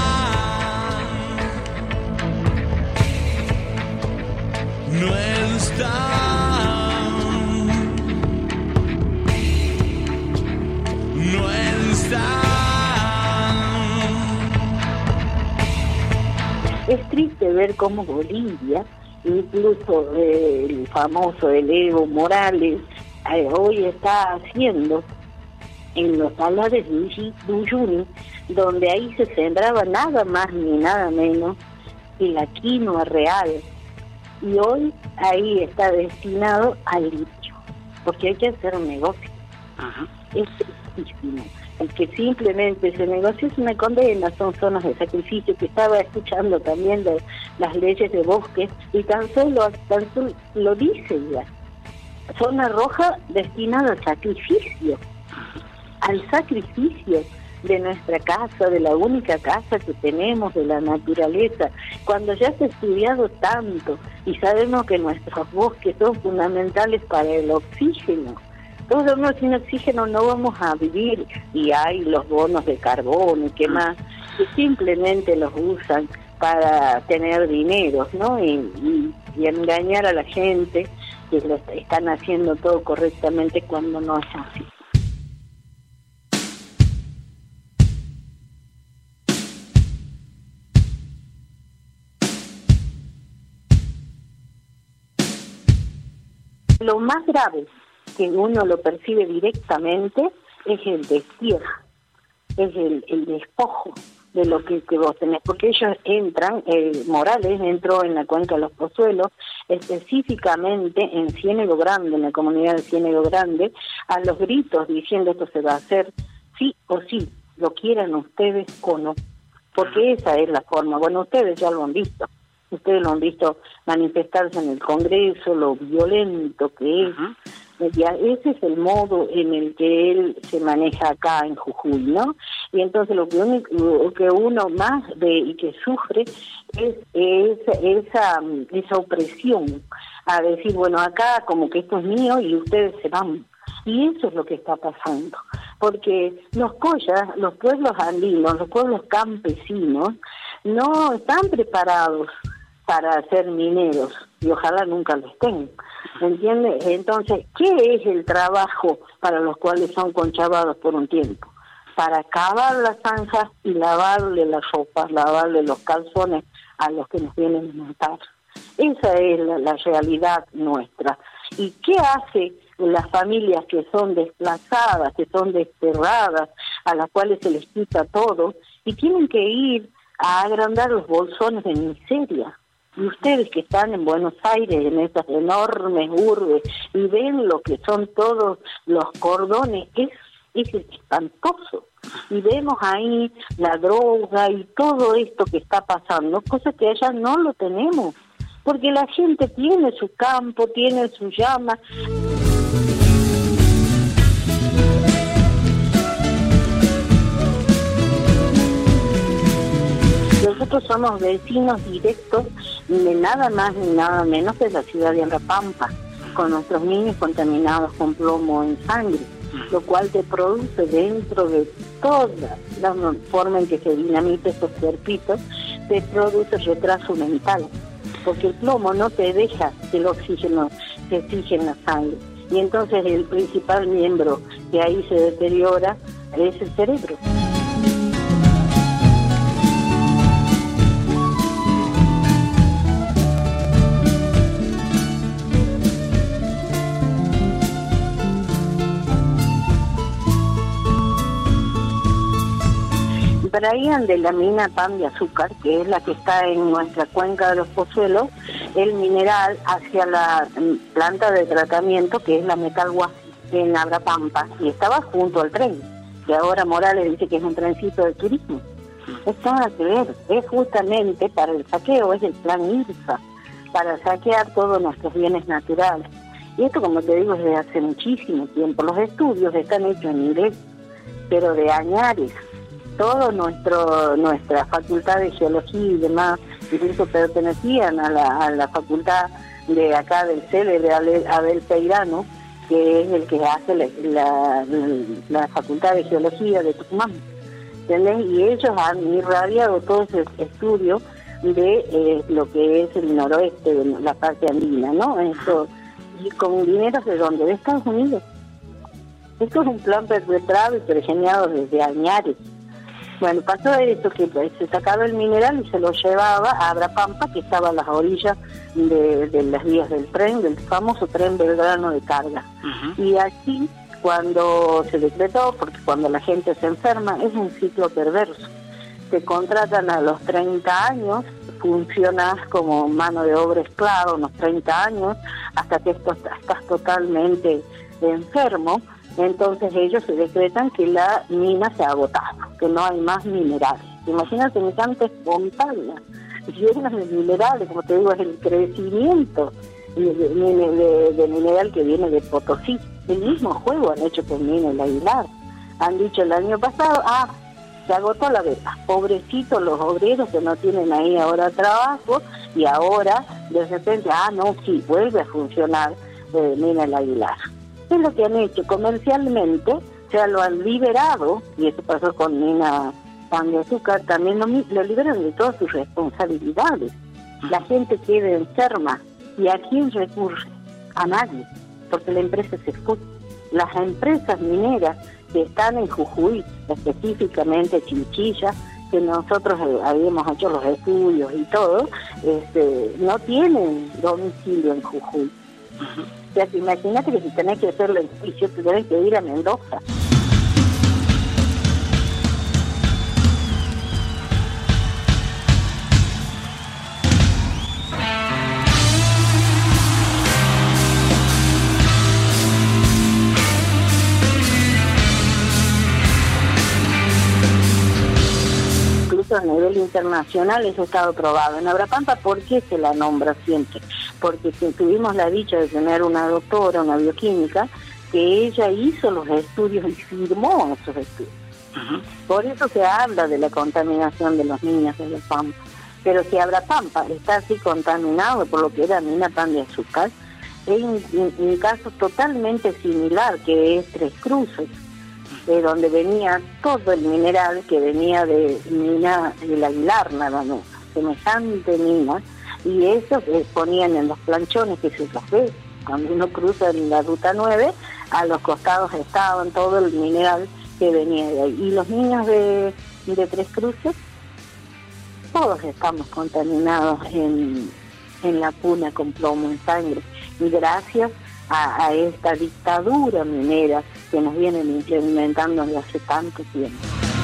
no están, no están. Es triste ver cómo Bolivia, incluso eh, el famoso el Evo Morales, eh, hoy está haciendo en los salares de Uyuni, donde ahí se sembraba nada más ni nada menos que la quinoa real, y hoy ahí está destinado al litio, porque hay que hacer un negocio. Ajá. Es tristísimo. El que simplemente ese negocio es una condena, son zonas de sacrificio, que estaba escuchando también de las leyes de bosques, y tan solo, tan solo lo dice ya. Zona roja destinada al sacrificio, al sacrificio de nuestra casa, de la única casa que tenemos, de la naturaleza, cuando ya se ha estudiado tanto y sabemos que nuestros bosques son fundamentales para el oxígeno. Todos no, sin oxígeno no vamos a vivir, y hay los bonos de carbono y qué más, que simplemente los usan para tener dinero, ¿no? Y, y, y engañar a la gente que lo están haciendo todo correctamente cuando no es así. Lo más grave que uno lo percibe directamente es el destierro, es el, el despojo de lo que, que vos tenés, porque ellos entran, eh, Morales entró en la cuenca de los Pozuelos, específicamente en Ciénego Grande, en la comunidad de Ciénego Grande, a los gritos diciendo esto se va a hacer sí o sí, lo quieran ustedes o no, porque esa es la forma. Bueno, ustedes ya lo han visto. Ustedes lo han visto manifestarse en el Congreso, lo violento que es. Uh-huh. Ya, ese es el modo en el que él se maneja acá en Jujuy, ¿no? Y entonces lo que uno, lo que uno más ve y que sufre es, es esa, esa opresión, a decir, bueno, acá como que esto es mío y ustedes se van. Y eso es lo que está pasando, porque los collas, los pueblos andinos, los pueblos campesinos, no están preparados para ser mineros, y ojalá nunca lo estén, ¿entiendes? Entonces, ¿qué es el trabajo para los cuales son conchavados por un tiempo? Para cavar las zanjas y lavarle las ropas, lavarle los calzones a los que nos vienen a matar. Esa es la, la realidad nuestra. ¿Y qué hace las familias que son desplazadas, que son desterradas, a las cuales se les quita todo, y tienen que ir a agrandar los bolsones de miseria? Y ustedes que están en Buenos Aires, en estas enormes urbes, y ven lo que son todos los cordones, es, es espantoso. Y vemos ahí la droga y todo esto que está pasando, cosas que allá no lo tenemos, porque la gente tiene su campo, tiene su llama. Nosotros somos vecinos directos de nada más ni nada menos que la ciudad de Arapampa, con nuestros niños contaminados con plomo en sangre, lo cual te produce dentro de toda la forma en que se dinamita estos cuerpitos, te produce retraso mental, porque el plomo no te deja que el oxígeno se fije en la sangre, y entonces el principal miembro que ahí se deteriora es el cerebro. Traían de la mina Pan de Azúcar, que es la que está en nuestra cuenca de los Pozuelos, el mineral hacia la planta de tratamiento, que es la Metalguasi, en Abrapampa, y estaba junto al tren, que ahora Morales dice que es un trencito de turismo. Esto nada que ver, es justamente para el saqueo, es el plan IRSA, para saquear todos nuestros bienes naturales. Y esto, como te digo, es desde hace muchísimo tiempo. Los estudios están hechos en inglés, pero de añares. Todo nuestro nuestra facultad de geología y demás incluso pertenecían a la, a la facultad de acá del célebre Abel Peirano, que es el que hace la, la, la Facultad de Geología de Tucumán. ¿Entendés? Y ellos han irradiado todo ese estudio de eh, lo que es el noroeste, de la parte andina, ¿no? Eso, y con dineros de donde, de Estados Unidos. Esto es un plan perpetrado y pergeñado desde añares. Bueno, pasó eso, que pues, se sacaba el mineral y se lo llevaba a Abrapampa, que estaba a las orillas de, de las vías del tren, del famoso tren Belgrano de carga. Uh-huh. Y aquí, cuando se decretó, porque cuando la gente se enferma, es un ciclo perverso. Te contratan a los treinta años, funcionas como mano de obra esclava unos treinta años, hasta que esto, estás totalmente enfermo. Entonces ellos se decretan que la mina se ha agotado, que no hay más minerales. Imagínate, semejante espontánea, llenas de minerales, como te digo, es el crecimiento de, de, de, de mineral que viene de Potosí. El mismo juego han hecho con Mina El Aguilar. Han dicho el año pasado, ah, se agotó la beta. Pobrecitos los obreros que no tienen ahí ahora trabajo, y ahora de repente, ah, no, sí, vuelve a funcionar eh, Mina El Aguilar. Es lo que han hecho comercialmente, o sea, lo han liberado, y eso pasó con Mina Pan de Azúcar, también lo, lo liberan de todas sus responsabilidades. La gente queda enferma, ¿y a quién recurre? A nadie, porque la empresa se fue. Las empresas mineras que están en Jujuy, específicamente Chinchilla, que nosotros habíamos hecho los estudios y todo, este, no tienen domicilio en Jujuy. Uh-huh. O sea, que imagínate que si tenés que hacerle el juicio, te tenés que ir a Mendoza. Incluso a nivel internacional eso ha estado probado. En Abrapampa, ¿por qué se la nombra siempre? Porque tuvimos la dicha de tener una doctora, una bioquímica, que ella hizo los estudios y firmó esos estudios. Uh-huh. Por eso se habla de la contaminación de los niños de la Pampa. Pero si Abrapampa está así contaminado por lo que era Mina Pan de Azúcar, es un, un, un caso totalmente similar, que es Tres Cruces, de donde venía todo el mineral que venía de Mina El Aguilar, nada más, semejante mina. Y eso eh, ponían en los planchones que se los ve cuando uno cruza la ruta nueve, a los costados estaban todo el mineral que venía de ahí. Y los niños de, de Tres Cruces, todos estamos contaminados en, en la puna con plomo en sangre, y gracias a, a esta dictadura minera que nos vienen implementando desde hace tanto tiempo.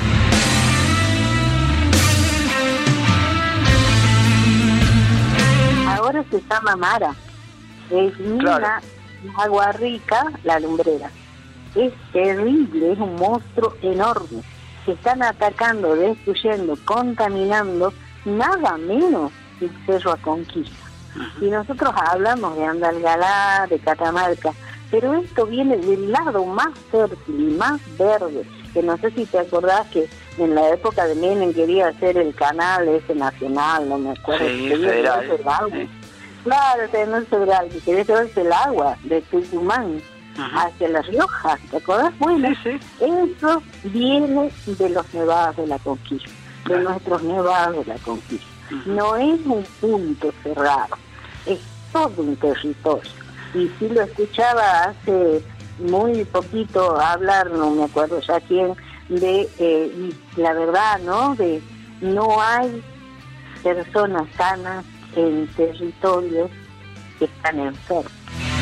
Ahora se llama Mara, es Mina, claro. Agua Rica, la lumbrera. Es terrible, es un monstruo enorme. Se están atacando, destruyendo, contaminando, nada menos que el Cerro Aconquista. Uh-huh. Y nosotros hablamos de Andalgalá, de Catamarca, pero esto viene del lado más fértil y más verde, que no sé si te acordás que en la época de Menem quería hacer el canal ese nacional, no me acuerdo. Sí, federal. Sí. Claro, el canal federal, que quería llevarse el agua de Tucumán uh-huh. hacia La Rioja, ¿te acordás? Bueno, sí, sí. Eso viene de los nevados de la conquista, de uh-huh. nuestros nevados de la conquista. Uh-huh. No es un punto cerrado, es todo un territorio. Y sí lo escuchaba hace muy poquito hablar, no me acuerdo ya quién, de eh, la verdad, ¿no? De no hay personas sanas en territorios que están enfermos.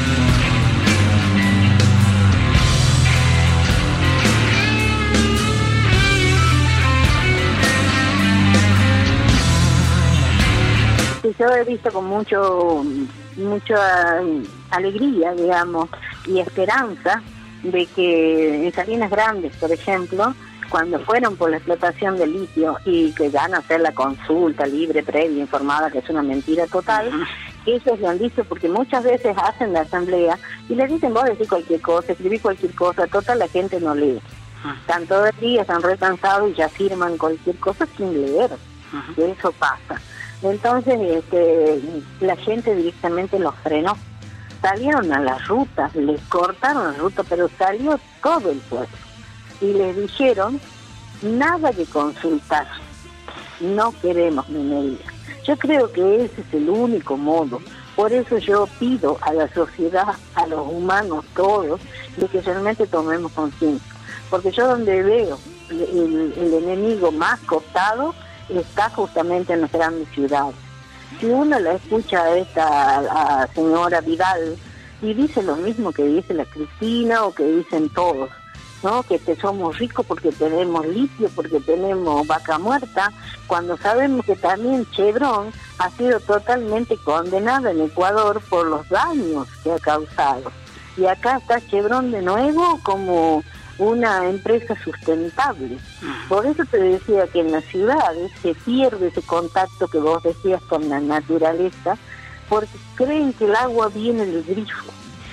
Yo he visto con mucho mucha alegría, digamos, y esperanza de que en Salinas Grandes, por ejemplo, cuando fueron por la explotación del litio y que van a hacer la consulta libre, previa, informada, que es una mentira total, ellos lo han dicho porque muchas veces hacen la asamblea y les dicen, vos decís cualquier cosa, escribís cualquier cosa, total la gente no lee. Están todo el día, están recansados y ya firman cualquier cosa sin leer. Uh-huh. Eso pasa. Entonces este, la gente directamente los frenó. Salieron a las rutas, les cortaron la ruta, pero salió todo el pueblo. Y les dijeron, nada de consultar, no queremos minería. Yo creo que ese es el único modo. Por eso yo pido a la sociedad, a los humanos todos, de que realmente tomemos conciencia. Porque yo donde veo el, el enemigo más cortado está justamente en las grandes ciudades. Si uno la escucha a esta a señora Vidal y dice lo mismo que dice la Cristina o que dicen todos, ¿no? Que te somos ricos porque tenemos litio, porque tenemos vaca muerta, cuando sabemos que también Chevron ha sido totalmente condenada en Ecuador por los daños que ha causado. Y acá está Chevron de nuevo como una empresa sustentable. Por eso te decía que en las ciudades se pierde ese contacto que vos decías con la naturaleza, porque creen que el agua viene del grifo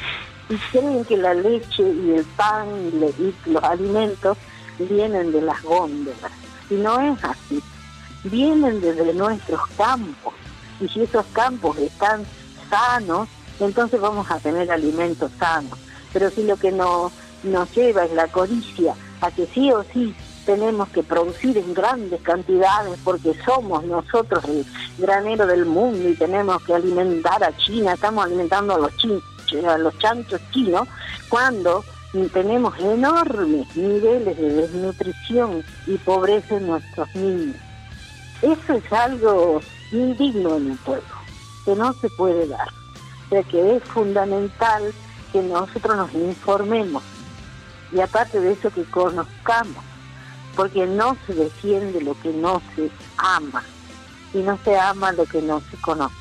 y creen que la leche y el pan y, le, y los alimentos vienen de las góndolas, y no es así. Vienen desde nuestros campos, y si esos campos están sanos, entonces vamos a tener alimentos sanos. Pero si lo que no nos lleva es la codicia a que sí o sí tenemos que producir en grandes cantidades porque somos nosotros el granero del mundo y tenemos que alimentar a China, estamos alimentando a los, chin, a los chanchos chinos, cuando tenemos enormes niveles de desnutrición y pobreza en nuestros niños. Eso es algo indigno en el pueblo, que no se puede dar. O sea que es fundamental que nosotros nos informemos y aparte de eso que conozcamos, porque no se defiende lo que no se ama y no se ama lo que no se conoce.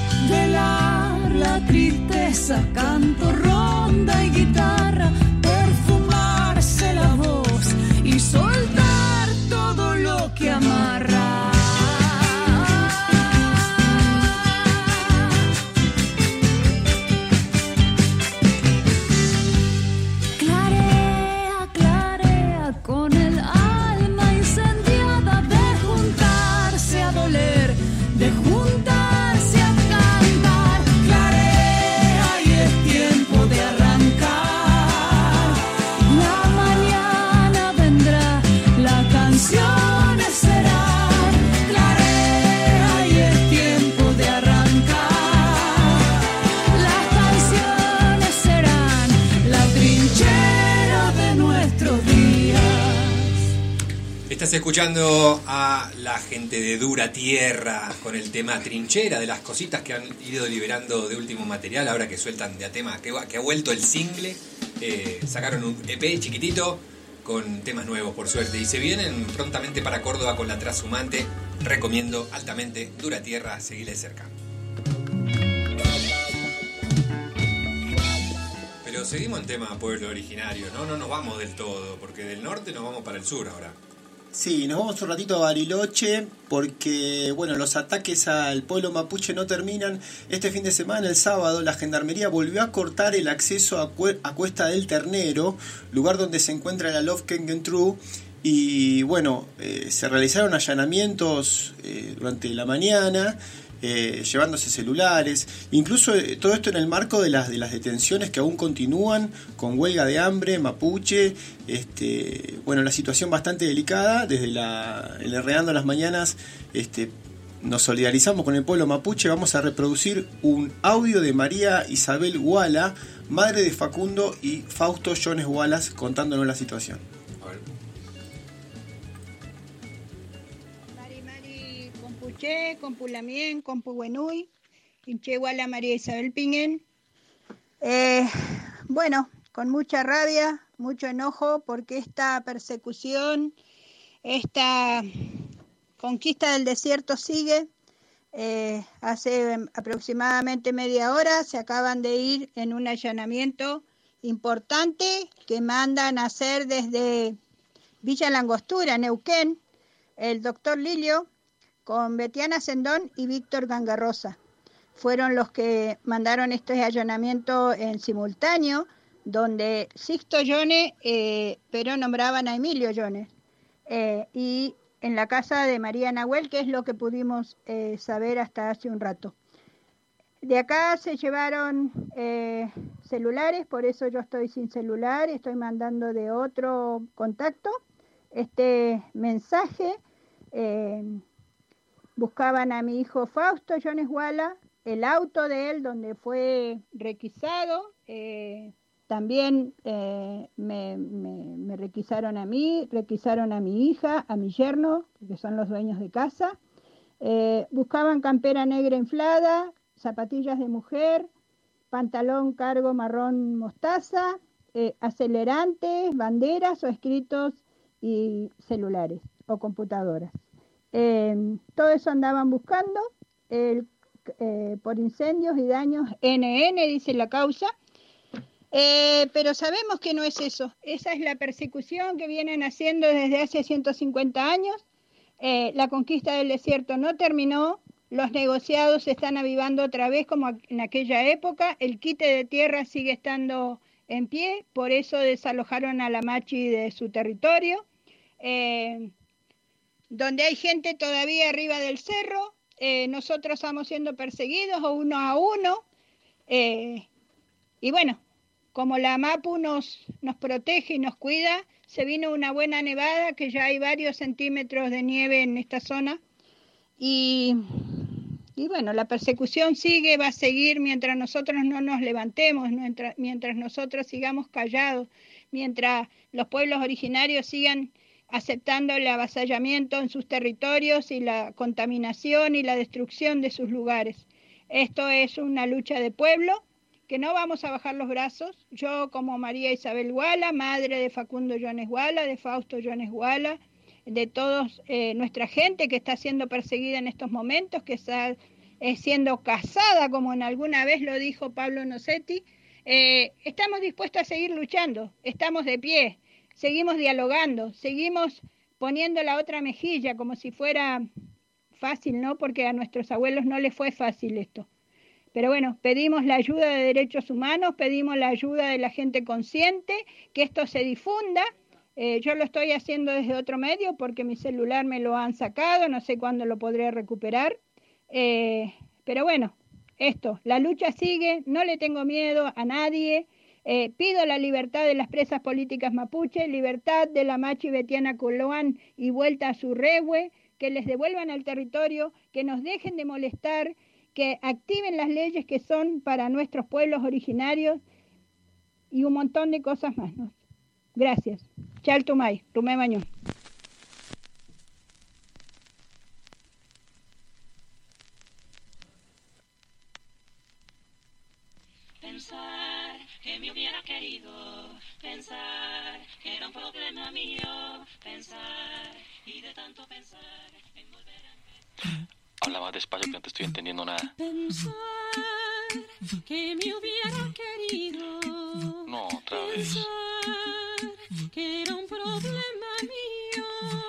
Canto, ronda y guitarra, Estás escuchando a la gente de Dura Tierra con el tema Trinchera, de las cositas que han ido liberando de último material, ahora que sueltan de a tema, que, que ha vuelto el single. Eh, sacaron un E P chiquitito con temas nuevos, por suerte, y se vienen prontamente para Córdoba con la Trashumante. Recomiendo altamente Dura Tierra, seguirle de cerca. Pero seguimos en tema pueblo originario, ¿no? No nos vamos del todo, porque del norte nos vamos para el sur ahora. Sí, nos vamos un ratito a Bariloche porque, bueno, los ataques al pueblo mapuche no terminan. Este fin de semana, el sábado, la Gendarmería volvió a cortar el acceso a, Cue- a Cuesta del Ternero, lugar donde se encuentra la Lofkengentrue. Y, bueno, eh, se realizaron allanamientos eh, durante la mañana, eh, llevándose celulares. Incluso eh, todo esto en el marco de las, de las detenciones que aún continúan, con huelga de hambre, mapuche. Este, bueno, la situación bastante delicada. Desde la, el Enredando las Mañanas este, nos solidarizamos con el pueblo mapuche. Vamos a reproducir un audio de María Isabel Guala, madre de Facundo y Fausto Jones Wallace, contándonos la situación. Mari Mari Compuché, Compulamien, Compuhuenui, Inchehuala María Isabel Pingen. Eh, bueno, con mucha rabia, mucho enojo, porque esta persecución, esta conquista del desierto sigue. Eh, hace aproximadamente media hora se acaban de ir en un allanamiento importante que mandan a hacer desde Villa Langostura, Neuquén, el doctor Lilio, con Betiana Sendón y Víctor Gangarrosa. Fueron los que mandaron este allanamiento en simultáneo, donde Sixto Jones, eh, pero nombraban a Emilio Jones, eh, y en la casa de María Nahuel, que es lo que pudimos eh, saber hasta hace un rato. De acá se llevaron eh, celulares, por eso yo estoy sin celular, estoy mandando de otro contacto este mensaje. Eh, buscaban a mi hijo Fausto Jones Guala, el auto de él donde fue requisado, eh, también eh, me, me, me requisaron a mí, requisaron a mi hija, a mi yerno, que son los dueños de casa. Eh, buscaban campera negra inflada, zapatillas de mujer, pantalón cargo marrón mostaza, eh, acelerantes, banderas o escritos y celulares o computadoras. Eh, todo eso andaban buscando el, eh, por incendios y daños N N, dice la causa. Eh, pero sabemos que no es eso. Esa es la persecución que vienen haciendo desde hace ciento cincuenta años. Eh, la conquista del desierto no terminó. Los negociados se están avivando otra vez como en aquella época. El quite de tierra sigue estando en pie. Por eso desalojaron a la Machi de su territorio. Eh, donde hay gente todavía arriba del cerro, eh, nosotros estamos siendo perseguidos o uno a uno. Eh, y bueno, como la MAPU nos, nos protege y nos cuida, se vino una buena nevada, que ya hay varios centímetros de nieve en esta zona. Y, y bueno, la persecución sigue, va a seguir mientras nosotros no nos levantemos, mientras, mientras nosotros sigamos callados, mientras los pueblos originarios sigan aceptando el avasallamiento en sus territorios y la contaminación y la destrucción de sus lugares. Esto es una lucha de pueblo, que no vamos a bajar los brazos. Yo, como María Isabel Guala, madre de Facundo Jones Guala, de Fausto Jones Guala, de toda eh, nuestra gente que está siendo perseguida en estos momentos, que está eh, siendo cazada, como en alguna vez lo dijo Pablo Nocetti, eh, estamos dispuestos a seguir luchando, estamos de pie, seguimos dialogando, seguimos poniendo la otra mejilla como si fuera fácil, ¿no? Porque a nuestros abuelos no les fue fácil esto. Pero bueno, pedimos la ayuda de derechos humanos, pedimos la ayuda de la gente consciente, que esto se difunda. Eh, yo lo estoy haciendo desde otro medio porque mi celular me lo han sacado, no sé cuándo lo podré recuperar. Eh, pero bueno, esto, la lucha sigue, no le tengo miedo a nadie. Eh, pido la libertad de las presas políticas mapuche, libertad de la Machi Betiana Coloán y vuelta a su rehue, que les devuelvan al territorio, que nos dejen de molestar, que activen las leyes que son para nuestros pueblos originarios y un montón de cosas más, ¿no? Gracias. Chaltumay, Rumé Mañón. Pensar que me hubiera querido, pensar que era un problema mío, pensar y de tanto pensar en volver a empezar. Habla más despacio que no te estoy entendiendo nada. Pensar que me hubiera querido. No, otra vez. Pensar que era un problema mío.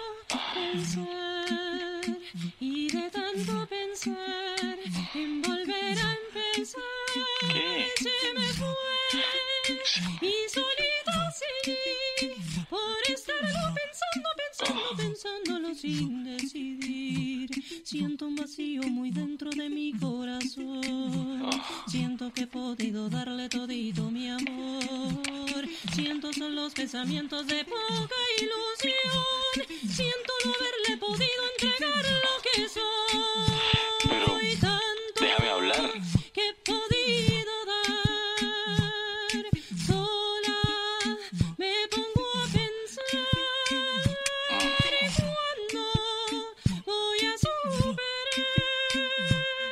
Pensar y de tanto pensar en volver a empezar. ¿Qué? Se me fue y solito seguí por estarlo pensando, pensando, pensándolo sin decidir. Siento un vacío muy dentro de mi corazón. Siento que he podido darle todito mi amor. Siento son los pensamientos de poca ilusión. Siento no haberle podido entregar lo que soy. Pero déjame hablar. Que he podido dar. Sola me pongo a pensar. ¿Y cuándo voy a superar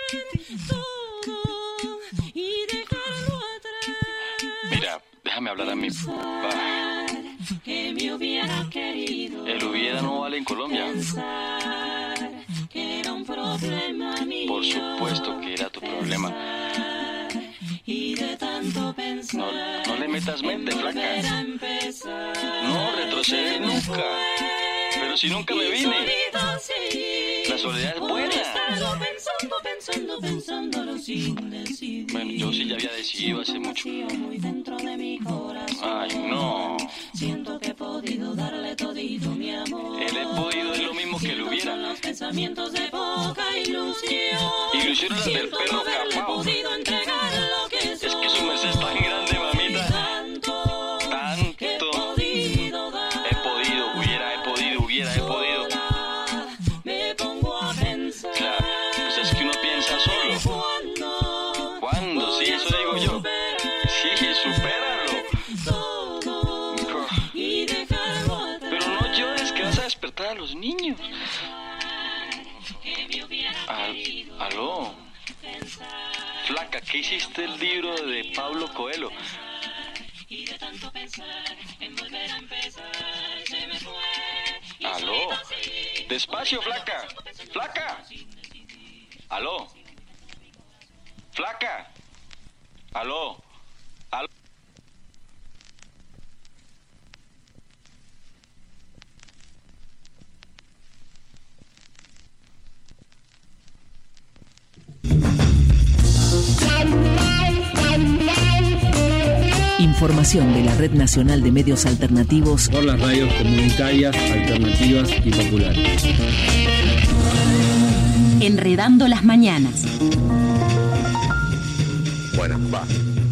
todo y dejarlo atrás? Mira, déjame hablar a mi papá. Que me hubiera querido. El hubiera no vale en Colombia. Pensar que era un problema mío. Por supuesto que era tu problema. Y de tanto pensar. No, no le metas mente, flaca. Empezar, no retroceder nunca. Pero si nunca me vine. La soledad es buena. Pensando, pensando, pensándolo sin decidir. Bueno, yo sí ya había decidido hace mucho. Muy dentro de mi corazón. Ay, no. Siento que he podido darle todito mi amor. El he podido es lo mismo que lo hubiera. Los pensamientos de poca ilusión. Ilusión es del perro capao. Podido entregar lo que soy. Es que su merced es tan grande, mamita. Tanto, tanto. Que he podido dar. He podido, hubiera, he podido, hubiera, he podido. Me pongo a pensar. Claro, pues es que uno piensa solo. ¿Cuándo? ¿Cuándo? Sí, eso digo yo. Sí, supéralo. Todo y dejarlo atrás. Pero no llores, que vas a despertar a los niños. Al, aló. Flaca, ¿qué hiciste el libro de Pablo Coelho? Y de tanto pensar en volver a empezar, se me fue. Aló. Despacio, flaca. Flaca. Aló. Flaca. Aló. Aló. Información de la Red Nacional de Medios Alternativos por las radios comunitarias, alternativas y populares. Enredando las mañanas. Bueno, va.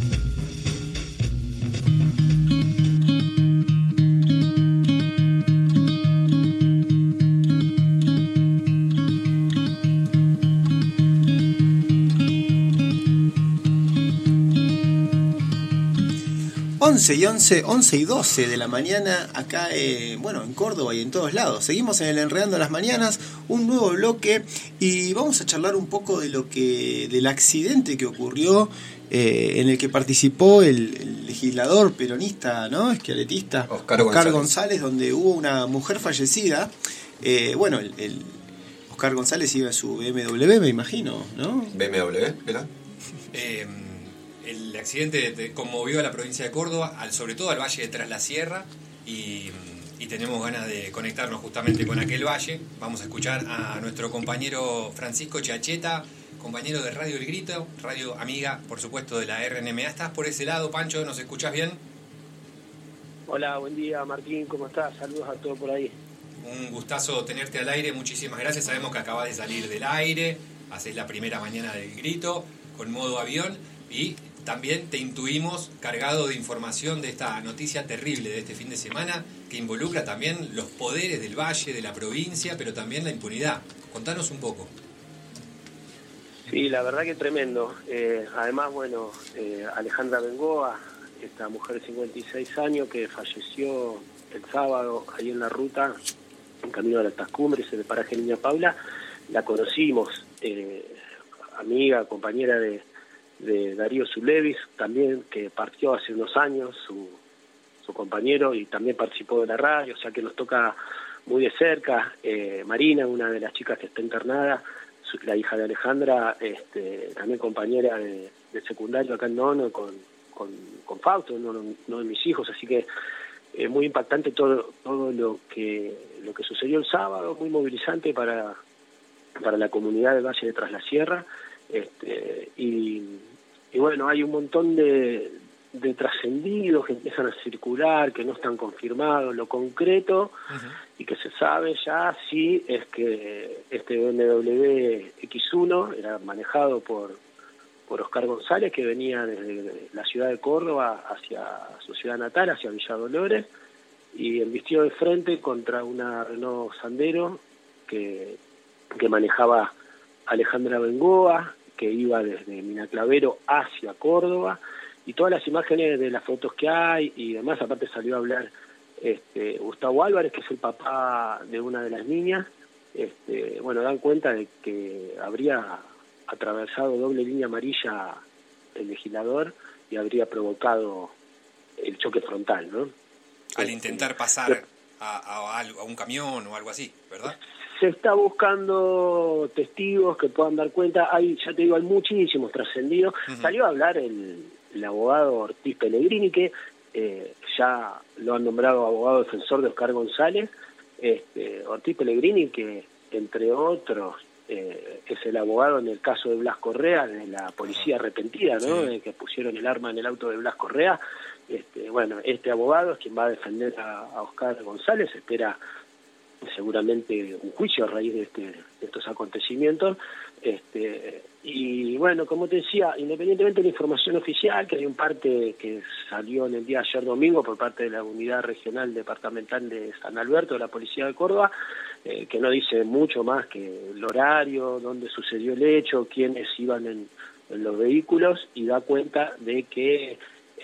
once y once, once y doce de la mañana acá, eh, bueno, en Córdoba y en todos lados. Seguimos en el Enredando las Mañanas, un nuevo bloque y vamos a charlar un poco de lo que, del accidente que ocurrió eh, en el que participó el, el legislador peronista, ¿no? Esqueletista Oscar, Oscar González. González, donde hubo una mujer fallecida. Eh, bueno, el, el Oscar González iba en su B M W, me imagino, ¿no? B M W, ¿verdad? Eh, el accidente te conmovió a la provincia de Córdoba, al, sobre todo al Valle de Tras la Sierra, y, y tenemos ganas de conectarnos justamente con aquel valle. Vamos a escuchar a nuestro compañero Francisco Chacheta, compañero de Radio El Grito, radio amiga, por supuesto, de la R N M A. ¿Estás por ese lado, Pancho? ¿Nos escuchás bien? Hola, buen día, Martín, ¿cómo estás? Saludos a todos por ahí. Un gustazo tenerte al aire, muchísimas gracias. Sabemos que acabas de salir del aire, haces la primera mañana del Grito con modo avión y también te intuimos cargado de información de esta noticia terrible de este fin de semana que involucra también los poderes del valle, de la provincia, pero también la impunidad. Contanos un poco. Sí, la verdad que tremendo. Eh, además, bueno, eh, Alejandra Bengoa, esta mujer de cincuenta y seis años que falleció el sábado ahí en la ruta, en camino a las Cumbres, en el paraje Niña Paula, la conocimos, eh, amiga, compañera de, de Darío Zulevis, también que partió hace unos años, su, su compañero, y también participó de la radio, o sea que nos toca muy de cerca. eh, Marina, una de las chicas que está internada, su, la hija de Alejandra, este, también compañera de, de secundario acá en Nono con, con, con Fausto, uno, uno de mis hijos, así que es eh, muy impactante todo todo lo que lo que sucedió el sábado, muy movilizante para, para la comunidad del Valle de Tras la Sierra, este, y, y bueno, hay un montón de de trascendidos que empiezan a circular, que no están confirmados. Lo concreto uh-huh. y que se sabe ya sí es que este B M W X uno era manejado por por Oscar González, que venía desde la ciudad de Córdoba hacia su ciudad natal, hacia Villa Dolores, y embistió de frente contra una Renault Sandero que, que manejaba Alejandra Bengoa, que iba desde Minaclavero hacia Córdoba. Y todas las imágenes de las fotos que hay y demás, aparte salió a hablar este, Gustavo Álvarez, que es el papá de una de las niñas, este, bueno, dan cuenta de que habría atravesado doble línea amarilla el legislador y habría provocado el choque frontal, ¿no? Al intentar pasar a, a, a un camión o algo así, ¿verdad? Se está buscando testigos que puedan dar cuenta. Hay, ya te digo, hay muchísimos trascendidos. Uh-huh. Salió a hablar el... el abogado Ortiz Pellegrini, que eh, ya lo han nombrado abogado defensor de Oscar González. este, Ortiz Pellegrini, que entre otros eh, es el abogado en el caso de Blas Correa, de la policía arrepentida, ¿no? Sí. Eh, que pusieron el arma en el auto de Blas Correa. Este, bueno, este abogado es quien va a defender a, a Oscar González. Espera seguramente un juicio a raíz de, este, de estos acontecimientos. Este, y bueno, como te decía, independientemente de la información oficial, que hay un parte que salió en el día de ayer domingo por parte de la Unidad Regional Departamental de San Alberto de la Policía de Córdoba, eh, que no dice mucho más que el horario, dónde sucedió el hecho, quiénes iban en, en los vehículos, y da cuenta de que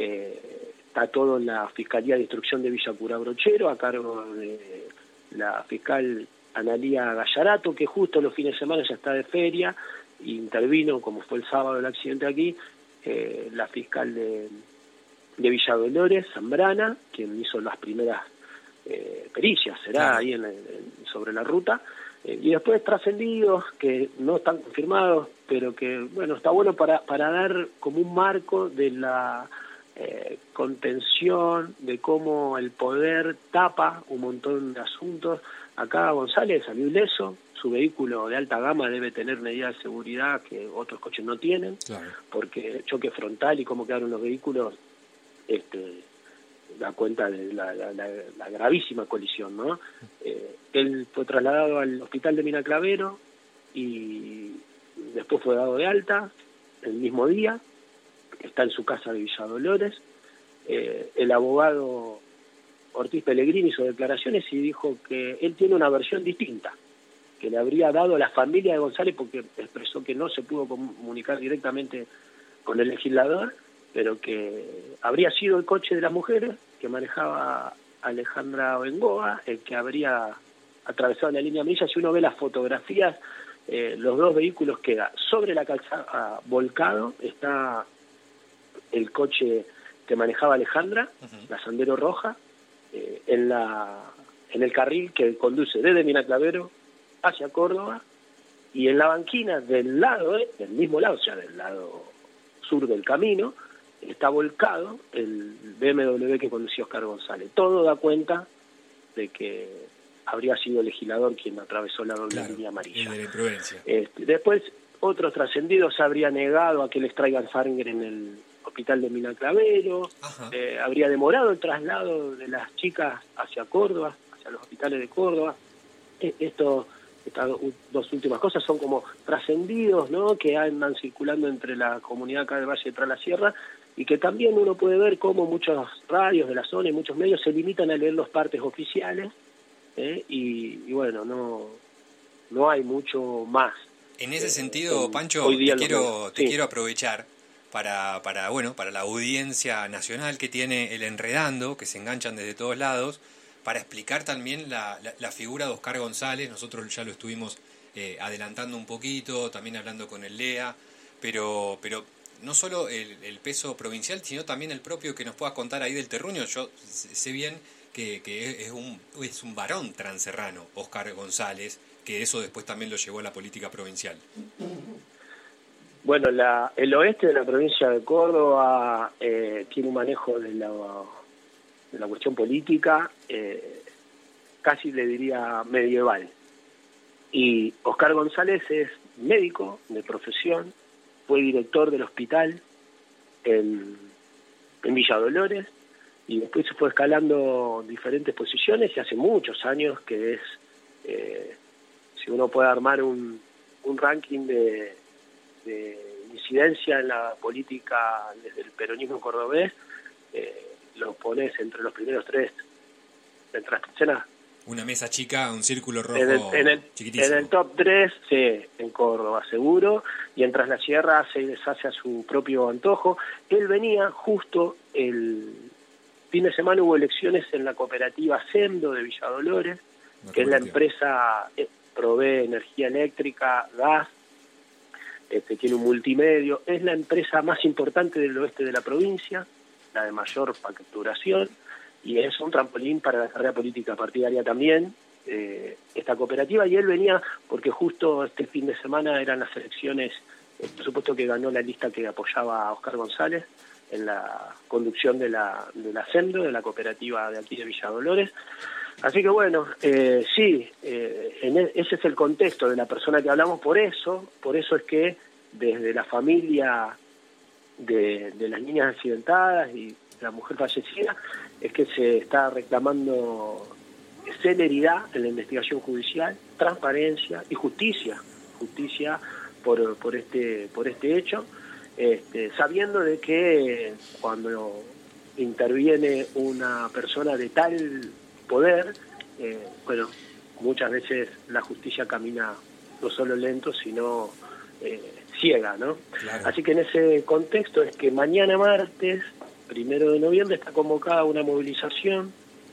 eh, está todo en la Fiscalía de Instrucción de Villa Cura Brochero, a cargo de la fiscal Analía Gallarato, que justo los fines de semana ya está de feria, e intervino, como fue el sábado el accidente aquí, eh, la fiscal de, de Villa Dolores, Zambrana, quien hizo las primeras eh, pericias, será claro. ahí en, en, sobre la ruta, eh, y después trascendidos que no están confirmados, pero que, bueno, está bueno para, para dar como un marco de la eh, contención, de cómo el poder tapa un montón de asuntos. Acá González salió ileso, su vehículo de alta gama debe tener medidas de seguridad que otros coches no tienen, claro. porque el choque frontal y cómo quedaron los vehículos este, da cuenta de la, la, la, la gravísima colisión, ¿no? Eh, él fue trasladado al hospital de Minaclavero y después fue dado de alta el mismo día, está en su casa de Villa Dolores. Eh, el abogado Ortiz Pellegrini hizo declaraciones y dijo que él tiene una versión distinta, que le habría dado a la familia de González, porque expresó que no se pudo comunicar directamente con el legislador, pero que habría sido el coche de las mujeres que manejaba Alejandra Bengoa, el que habría atravesado la línea amarilla. Si uno ve las fotografías, eh, los dos vehículos quedan sobre la calzada volcado, está el coche que manejaba Alejandra, uh-huh. la Sandero roja, eh, en la en el carril que conduce desde Minaclavero hacia Córdoba, y en la banquina del lado, eh, del mismo lado, o sea, del lado sur del camino, está volcado el B M W que condució Oscar González. Todo da cuenta de que habría sido el legislador quien atravesó la doble claro, línea amarilla. De la imprudencia. Este, después, otros trascendidos habría negado a que les traigan sangre en el hospital de Minaclavero, eh, habría demorado el traslado de las chicas hacia Córdoba, hacia los hospitales de Córdoba. Eh, esto, estas dos últimas cosas son como trascendidos, ¿no?, que andan circulando entre la comunidad acá del Valle de Tras la Sierra, y que también uno puede ver cómo muchos radios de la zona y muchos medios se limitan a leer los partes oficiales, eh, y, y bueno, no, no hay mucho más. En ese eh, sentido, en, Pancho, te, quiero, te sí. quiero aprovechar para, para, bueno, para la audiencia nacional que tiene el Enredando, que se enganchan desde todos lados, para explicar también la, la, la figura de Oscar González. Nosotros ya lo estuvimos eh, adelantando un poquito, también hablando con el Lea, pero, pero no solo el, el peso provincial, sino también el propio que nos puedas contar ahí del terruño. Yo sé bien que, que es, un, es un varón transerrano, Oscar González, que eso después también lo llevó a la política provincial. Bueno, la, el oeste de la provincia de Córdoba eh, tiene un manejo de la, de la cuestión política, eh, casi le diría medieval. Y Oscar González es médico de profesión, fue director del hospital en, en Villa Dolores, y después se fue escalando diferentes posiciones, y hace muchos años que es, eh, si uno puede armar un, un ranking de, de incidencia en la política desde el peronismo cordobés, eh, lo pones entre los primeros tres, entre las escenas. Una mesa chica, un círculo rojo en el, en el, chiquitísimo. En el top tres, sí, en Córdoba, seguro, y en Tras la Sierra se deshace a su propio antojo. Él venía justo el fin de semana, hubo elecciones en la cooperativa Sendo de Villa Dolores, no, que es la empresa que provee energía eléctrica, gas, este, tiene un multimedio, es la empresa más importante del oeste de la provincia, la de mayor facturación, y es un trampolín para la carrera política partidaria también, eh, esta cooperativa, y él venía porque justo este fin de semana eran las elecciones, eh, por supuesto que ganó la lista que apoyaba a Oscar González en la conducción de la, de la Sendo, de la cooperativa de aquí de Villa Dolores. Así que bueno, eh, sí, eh, en e, ese es el contexto de la persona que hablamos, por eso, por eso es que desde la familia de, de las niñas accidentadas y la mujer fallecida, es que se está reclamando celeridad en la investigación judicial, transparencia y justicia, justicia por, por este por este hecho, este, sabiendo de que cuando interviene una persona de tal poder, eh, bueno, muchas veces la justicia camina no solo lento, sino eh, ciega, ¿no? Claro. Así que en ese contexto es que mañana martes, primero de noviembre, está convocada una movilización,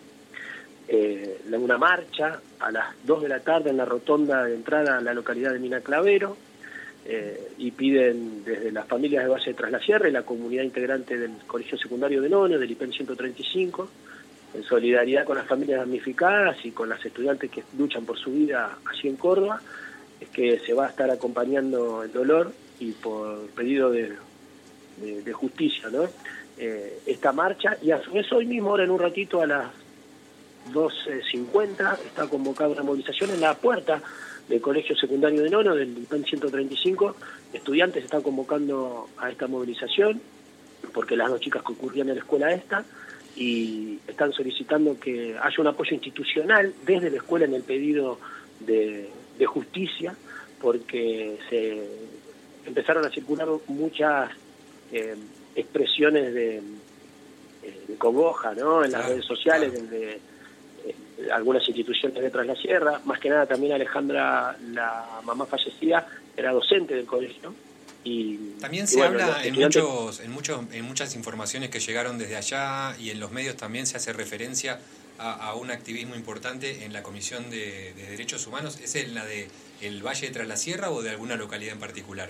eh, una marcha a las dos de la tarde en la rotonda de entrada a la localidad de Mina Clavero, eh, y piden desde las familias de Valle de Tras la Sierra y la comunidad integrante del Colegio Secundario de Nono, del I P E N ciento treinta y cinco, en solidaridad con las familias damnificadas y con las estudiantes que luchan por su vida allí en Córdoba, es que se va a estar acompañando el dolor y por pedido de, de, de justicia, ¿no? Eh, esta marcha, y a su vez hoy mismo, ahora en un ratito a las doce cincuenta, está convocada una movilización en la puerta del Colegio Secundario de Nono, del I P E N ciento treinta y cinco. Estudiantes están convocando a esta movilización porque las dos chicas concurrían a la escuela esta y están solicitando que haya un apoyo institucional desde la escuela en el pedido de, de justicia, porque se empezaron a circular muchas eh, expresiones de, de congoja, ¿no? En las claro, redes sociales, claro. desde eh, algunas instituciones de Tras la Sierra, más que nada también Alejandra, la mamá fallecida, era docente del colegio. Y también y se bueno, habla en estudiantes... muchos, en muchos, en muchas informaciones que llegaron desde allá y en los medios también se hace referencia a, a un activismo importante en la Comisión de, de Derechos Humanos. ¿Es en la de el Valle de Tras la Sierra o de alguna localidad en particular?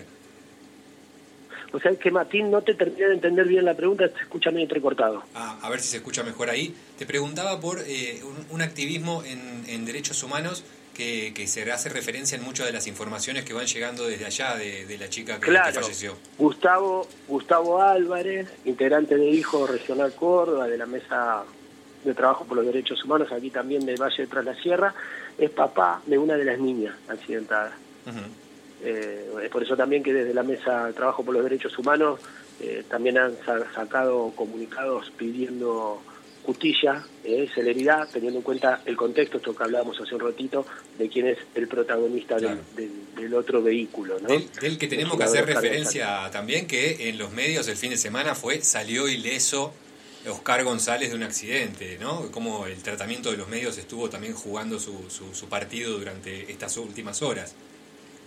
O sea, que Martín, no te terminé de entender bien la pregunta, te escucha medio entrecortado. Ah, a ver si se escucha mejor ahí. Te preguntaba por eh, un, un activismo en, en derechos humanos que, que se hace referencia en muchas de las informaciones que van llegando desde allá de, de la chica que, claro, que falleció. Gustavo, Gustavo Álvarez, integrante de Hijo Regional Córdoba, de la Mesa de Trabajo por los Derechos Humanos, aquí también del Valle de Tras la Sierra, es papá de una de las niñas accidentadas. Uh-huh. Eh, por eso también que desde la Mesa de Trabajo por los Derechos Humanos eh, también han sa- sacado comunicados pidiendo justicia, eh, celeridad, teniendo en cuenta el contexto, esto que hablábamos hace un ratito, de quién es el protagonista claro. del, del, del otro vehículo, ¿no? Del, del que tenemos que hacer referencia también, que en los medios el fin de semana fue salió ileso Oscar González de un accidente, ¿no? Como el tratamiento de los medios estuvo también jugando su, su, su partido durante estas últimas horas.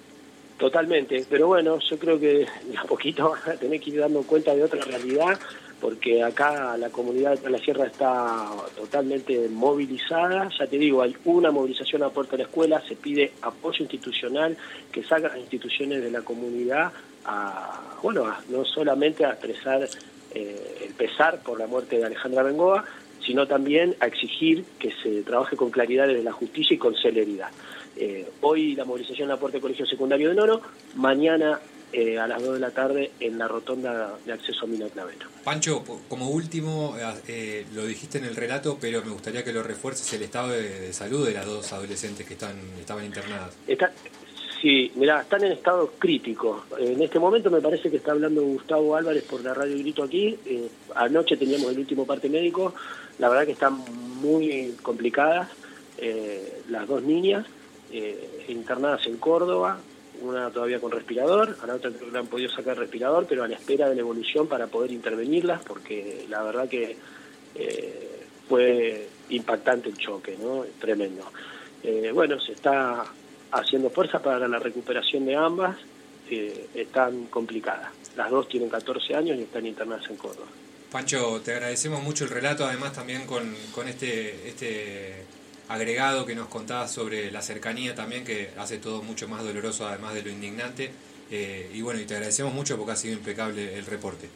Totalmente, pero bueno, yo creo que a poquito van a tener que ir dando cuenta de otra realidad, porque acá la comunidad de la Sierra está totalmente movilizada. Ya te digo, hay una movilización a puerta de la escuela, se pide apoyo institucional, que salgan las instituciones de la comunidad a, bueno, a, no solamente a expresar eh, el pesar por la muerte de Alejandra Bengoa, sino también a exigir que se trabaje con claridad desde la justicia y con celeridad. Eh, hoy la movilización a la puerta del Colegio Secundario de Nono, mañana eh, a las dos de la tarde en la rotonda de acceso a Mina Clavero. Pancho, como último, eh, lo dijiste en el relato, pero me gustaría que lo refuerces, el estado de, de salud de las dos adolescentes que están estaban internadas. Está, sí, mirá, están en estado crítico. En este momento me parece que está hablando Gustavo Álvarez por la radio Grito aquí. Eh, anoche teníamos el último parte médico. La verdad que están muy complicadas eh, las dos niñas, eh, internadas en Córdoba, una todavía con respirador, a la otra creo que le han podido sacar respirador, pero a la espera de la evolución para poder intervenirlas, porque la verdad que eh, fue impactante el choque, ¿no? Tremendo. Eh, bueno, se está haciendo fuerza para la recuperación de ambas, eh, están complicadas. Las dos tienen catorce años y están internadas en Córdoba. Pancho, te agradecemos mucho el relato, además también con, con este, este agregado que nos contabas sobre la cercanía también, que hace todo mucho más doloroso, además de lo indignante. Eh, y bueno, y te agradecemos mucho porque ha sido impecable el reporte.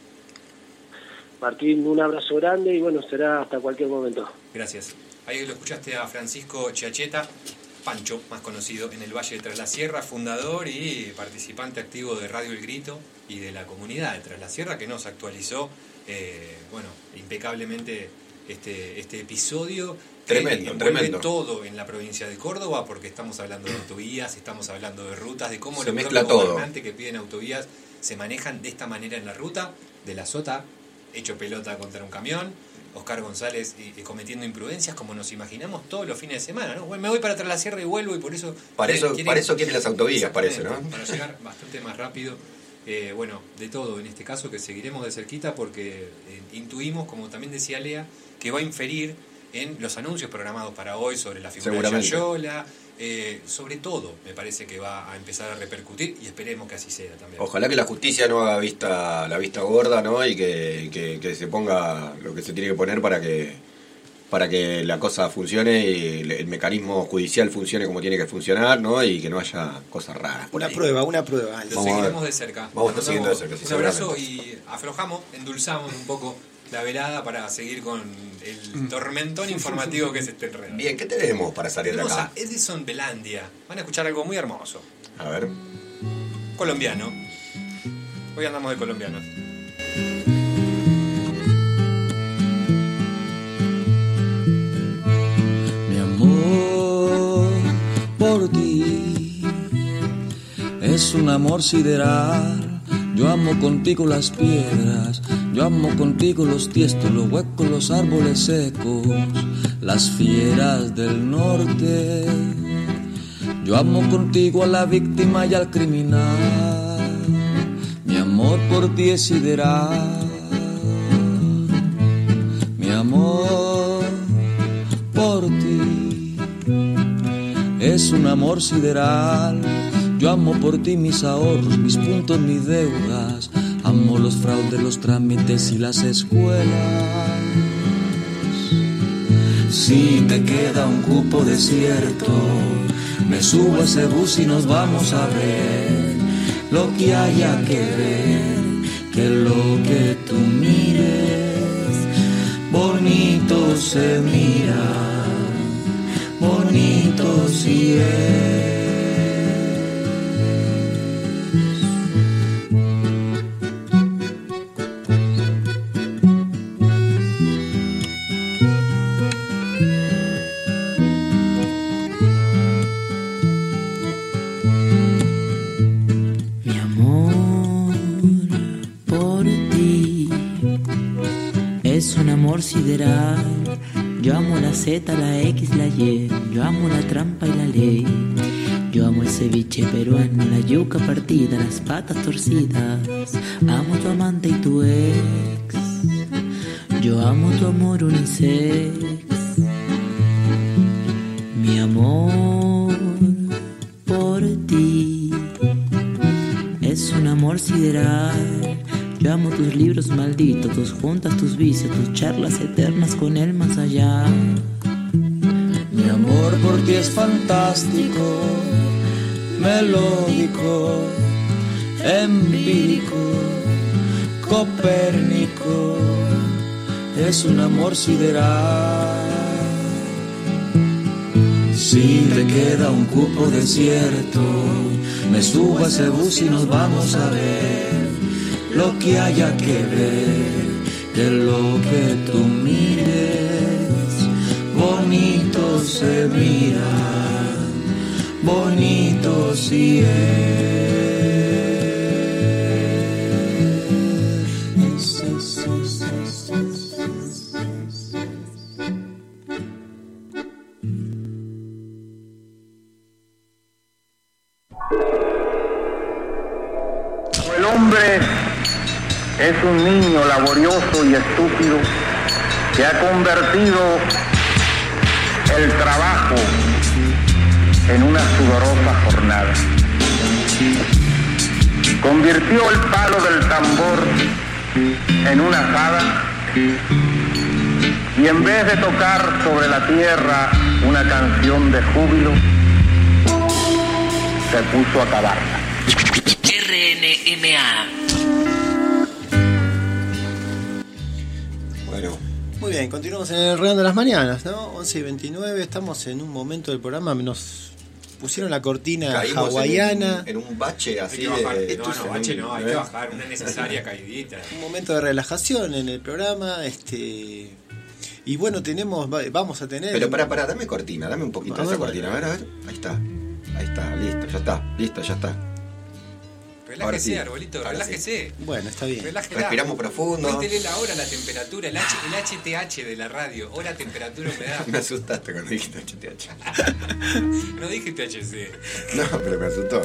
Martín, un abrazo grande y bueno, será hasta cualquier momento. Gracias. Ahí lo escuchaste a Francisco Chiacheta, Pancho, más conocido en el Valle de Tras la Sierra, fundador y participante activo de Radio El Grito y de la comunidad de Tras la Sierra, que nos actualizó Eh, bueno, impecablemente este, este episodio. Tremendo, que tremendo. Todo en la provincia de Córdoba, porque estamos hablando de autovías, estamos hablando de rutas, de cómo se los mezcla propios todo. gobernantes que piden autovías se manejan de esta manera en la ruta, de la Sota, hecho pelota contra un camión, Oscar González y, y cometiendo imprudencias como nos imaginamos todos los fines de semana, ¿no? Bueno, me voy para Tras la Sierra y vuelvo y por eso... Para eso, quieren, para eso quieren las autovías, parece, ¿no? Para llegar bastante más rápido. Eh, bueno, de todo en este caso que seguiremos de cerquita porque eh, intuimos, como también decía Lea, que va a inferir en los anuncios programados para hoy sobre la figura de Yayola, eh, sobre todo me parece que va a empezar a repercutir y esperemos que así sea también. Ojalá que la justicia no haga vista la vista gorda, ¿no? Y que, que, que se ponga lo que se tiene que poner para que para que la cosa funcione y el mecanismo judicial funcione como tiene que funcionar, ¿no? Y que no haya cosas raras. Una ahí. prueba, una prueba. Lo seguiremos de cerca. Vamos a estar siguiendo de cerca. Un abrazo y aflojamos, endulzamos un poco la velada para seguir con el tormentón informativo que es este enredo. Bien, ¿qué tenemos para salir tenemos de acá? A Edison Belandia. Van a escuchar algo muy hermoso. A ver. Colombiano. Hoy andamos de colombianos. Por ti es un amor sideral. Yo amo contigo las piedras, yo amo contigo los tiestos, los huecos, los árboles secos, las fieras del norte. Yo amo contigo a la víctima y al criminal. Mi amor por ti es sideral. Mi amor por ti es un amor sideral. Yo amo por ti mis ahorros, mis puntos, mis deudas. Amo los fraudes, los trámites y las escuelas. Si te queda un cupo desierto, me subo a ese bus y nos vamos a ver lo que haya que ver, que lo que tú mires bonito se mira, bonito si es. Mi amor por ti es un amor sideral. Yo amo la Z, la X, la Y. Yo amo la trampa y la ley. Yo amo el ceviche peruano, la yuca partida, las patas torcidas. Amo tu amante y tu ex. Yo amo tu amor unisex. Mi amor por ti es un amor sideral. Yo amo tus libros malditos, tus juntas, tus vicios, tus charlas eternas con el más allá. Mi amor por ti es fantástico, melódico, empírico, copérnico, es un amor sideral. Si te queda un cupo desierto, me subo a ese bus y nos vamos a ver lo que haya que ver, que lo que tú mires, bonito se mira, bonito sí es. El hombre es un niño laborioso y estúpido que ha convertido el trabajo en una sudorosa jornada. Convirtió el palo del tambor en una azada y en vez de tocar sobre la tierra una canción de júbilo, se puso a cavarla. R N M A. Bueno. Muy bien, continuamos en el Enredando las Mañanas, ¿no? once y veintinueve, estamos en un momento del programa, nos pusieron la cortina Caímos hawaiana. En un, en un bache así hay que bajar. de... No, no, bache no, hay que bajar, una necesaria caidita. Un momento de relajación en el programa, este... Y bueno, tenemos, vamos a tener... Pero pará, pará, dame cortina, dame un poquito de esa cortina, a ver, a ver, ahí está, ahí está, listo, ya está, listo, ya está. Relájese, sí. Arbolito, Ahora relájese. Sí. Bueno, está bien. Relájela. Respiramos profundo. Cuéntele la hora, la temperatura, el, H, el H T H de la radio. Hora, temperatura, humedad. Me asustaste cuando dijiste H T H. No dije T H C. No, pero me asustó.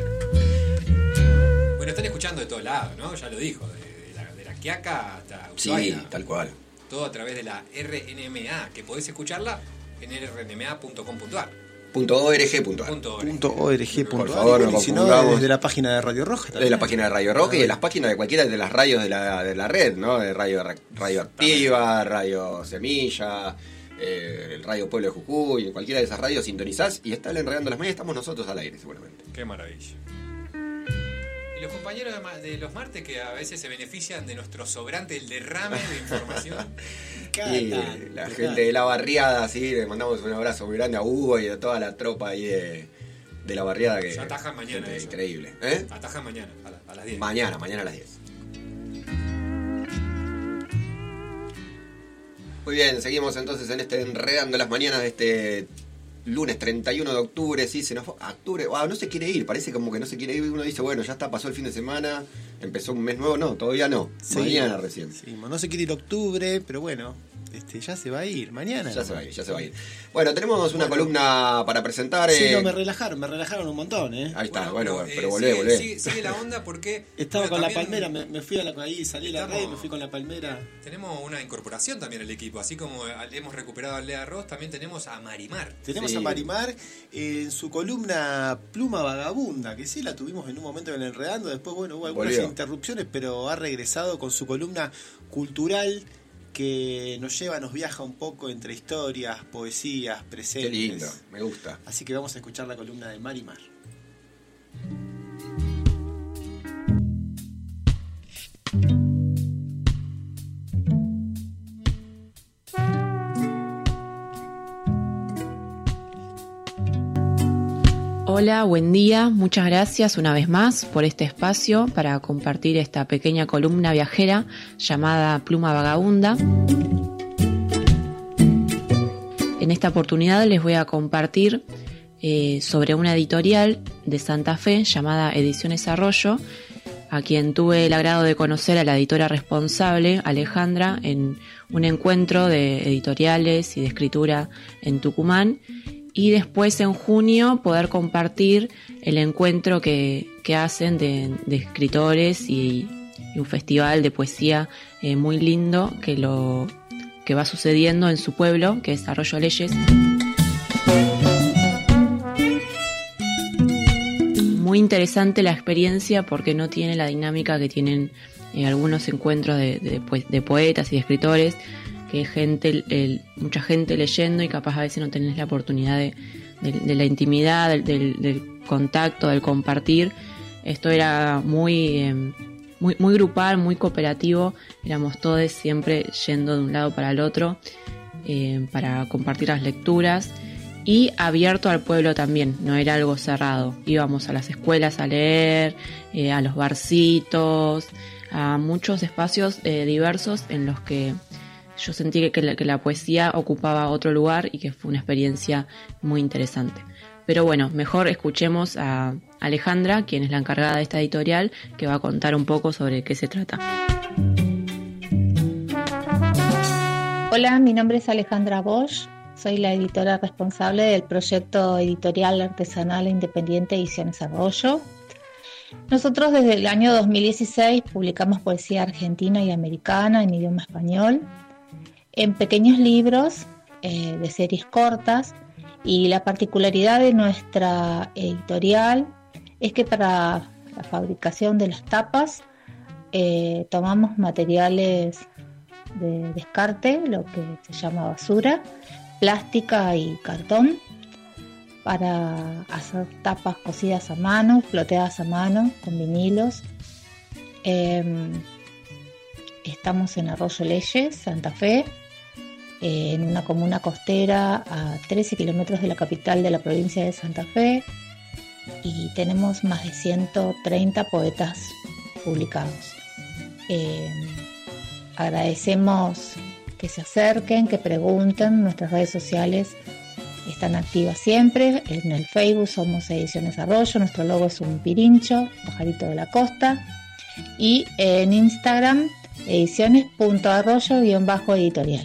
Bueno, están escuchando de todos lados, ¿no? Ya lo dijo. De, de, la, de la Quiaca hasta Ushuaia. Sí, tal cual. Todo a través de la R N M A, que podés escucharla en r n m a punto com punto a r. Punto org punto ar. Punto org punto ar. Por favor, y no si no, desde la página de Radio Roja también. De la página de Radio Roja y de las páginas de cualquiera de las radios de la, de la red, ¿no? De Radio, Radio Activa, Radio Semilla, eh, el Radio Pueblo de Jujuy, en cualquiera de esas radios sintonizás y está el Enredando las Mañanas, estamos nosotros al aire seguramente. Qué maravilla. Y los compañeros de, de los martes que a veces se benefician de nuestro sobrante, el derrame de información. Y la gente de la barriada, sí, le mandamos un abrazo muy grande a Hugo y a toda la tropa ahí de, de la barriada que ya atajan mañana eso. Increíble. ¿Eh? Atajan mañana, a, la, a las diez. Mañana, mañana a las diez. Muy bien, seguimos entonces en este Enredando las Mañanas de este lunes treinta y uno de octubre, sí, se nos fue, octubre, wow, no se quiere ir, parece como que no se quiere ir, uno dice, bueno, ya está, pasó el fin de semana, empezó un mes nuevo, no, todavía no, sí, mañana recién. Sí, no se quiere ir octubre, pero bueno, este, ya se va a ir, mañana. Ya se va a ir, ya se va a ir. Bueno, tenemos una bueno, columna para presentar. Sí, eh... no, me relajaron, me relajaron un montón, ¿eh? Ahí está, bueno, bueno eh, pero volvé, sigue, volvé. Sigue, sigue la onda porque... Estaba bueno, con también, la palmera, me, me fui a la ahí, salí a la red, me fui con la palmera. Tenemos una incorporación también al equipo, así como hemos recuperado a Lea Ross, también tenemos a Marimar. Tenemos sí. a Marimar eh, en su columna Pluma Vagabunda, que sí la tuvimos en un momento en el Enredando, después bueno, hubo algunas Volvió. interrupciones, pero ha regresado con su columna cultural que nos lleva, nos viaja un poco entre historias, poesías, presentes. Qué lindo, me gusta. Así que vamos a escuchar la columna de Marimar. Hola, buen día, muchas gracias una vez más por este espacio para compartir esta pequeña columna viajera llamada Pluma Vagabunda. En esta oportunidad les voy a compartir eh, sobre una editorial de Santa Fe llamada Ediciones Arroyo, a quien tuve el agrado de conocer a la editora responsable, Alejandra, en un encuentro de editoriales y de escritura en Tucumán. Y después en junio poder compartir el encuentro que, que hacen de, de escritores y, y un festival de poesía eh, muy lindo que, lo, que va sucediendo en su pueblo, que es Arroyo Leyes. Muy interesante la experiencia porque no tiene la dinámica que tienen eh, algunos encuentros de, de, de poetas y de escritores, que gente, el, mucha gente leyendo y capaz a veces no tenés la oportunidad de, de, de la intimidad, del, del, del contacto, del compartir. Esto era muy, eh, muy, muy grupal, muy cooperativo, éramos todos siempre yendo de un lado para el otro eh, para compartir las lecturas, y abierto al pueblo también, no era algo cerrado. Íbamos a las escuelas a leer, eh, a los barcitos, a muchos espacios eh, diversos en los que yo sentí que la, que la poesía ocupaba otro lugar y que fue una experiencia muy interesante. Pero bueno, mejor escuchemos a Alejandra, quien es la encargada de esta editorial, que va a contar un poco sobre qué se trata. Hola, mi nombre es Alejandra Bosch, soy la editora responsable del proyecto editorial artesanal e independiente Ediciones Arroyo. Nosotros desde el año dos mil dieciséis publicamos poesía argentina y americana en idioma español, en pequeños libros eh, de series cortas, y la particularidad de nuestra editorial es que para la fabricación de las tapas eh, tomamos materiales de descarte, lo que se llama basura, plástica y cartón, para hacer tapas cosidas a mano, floteadas a mano, con vinilos. Eh, estamos en Arroyo Leyes, Santa Fe, eh, en una comuna costera a trece kilómetros de la capital de la provincia de Santa Fe, y tenemos más de ciento treinta poetas publicados. Eh, agradecemos que se acerquen, que pregunten. Nuestras redes sociales están activas siempre. En el Facebook somos Ediciones Arroyo, nuestro logo es un pirincho, pajarito de la costa, y en Instagram ediciones punto arroyo guión bajo editorial.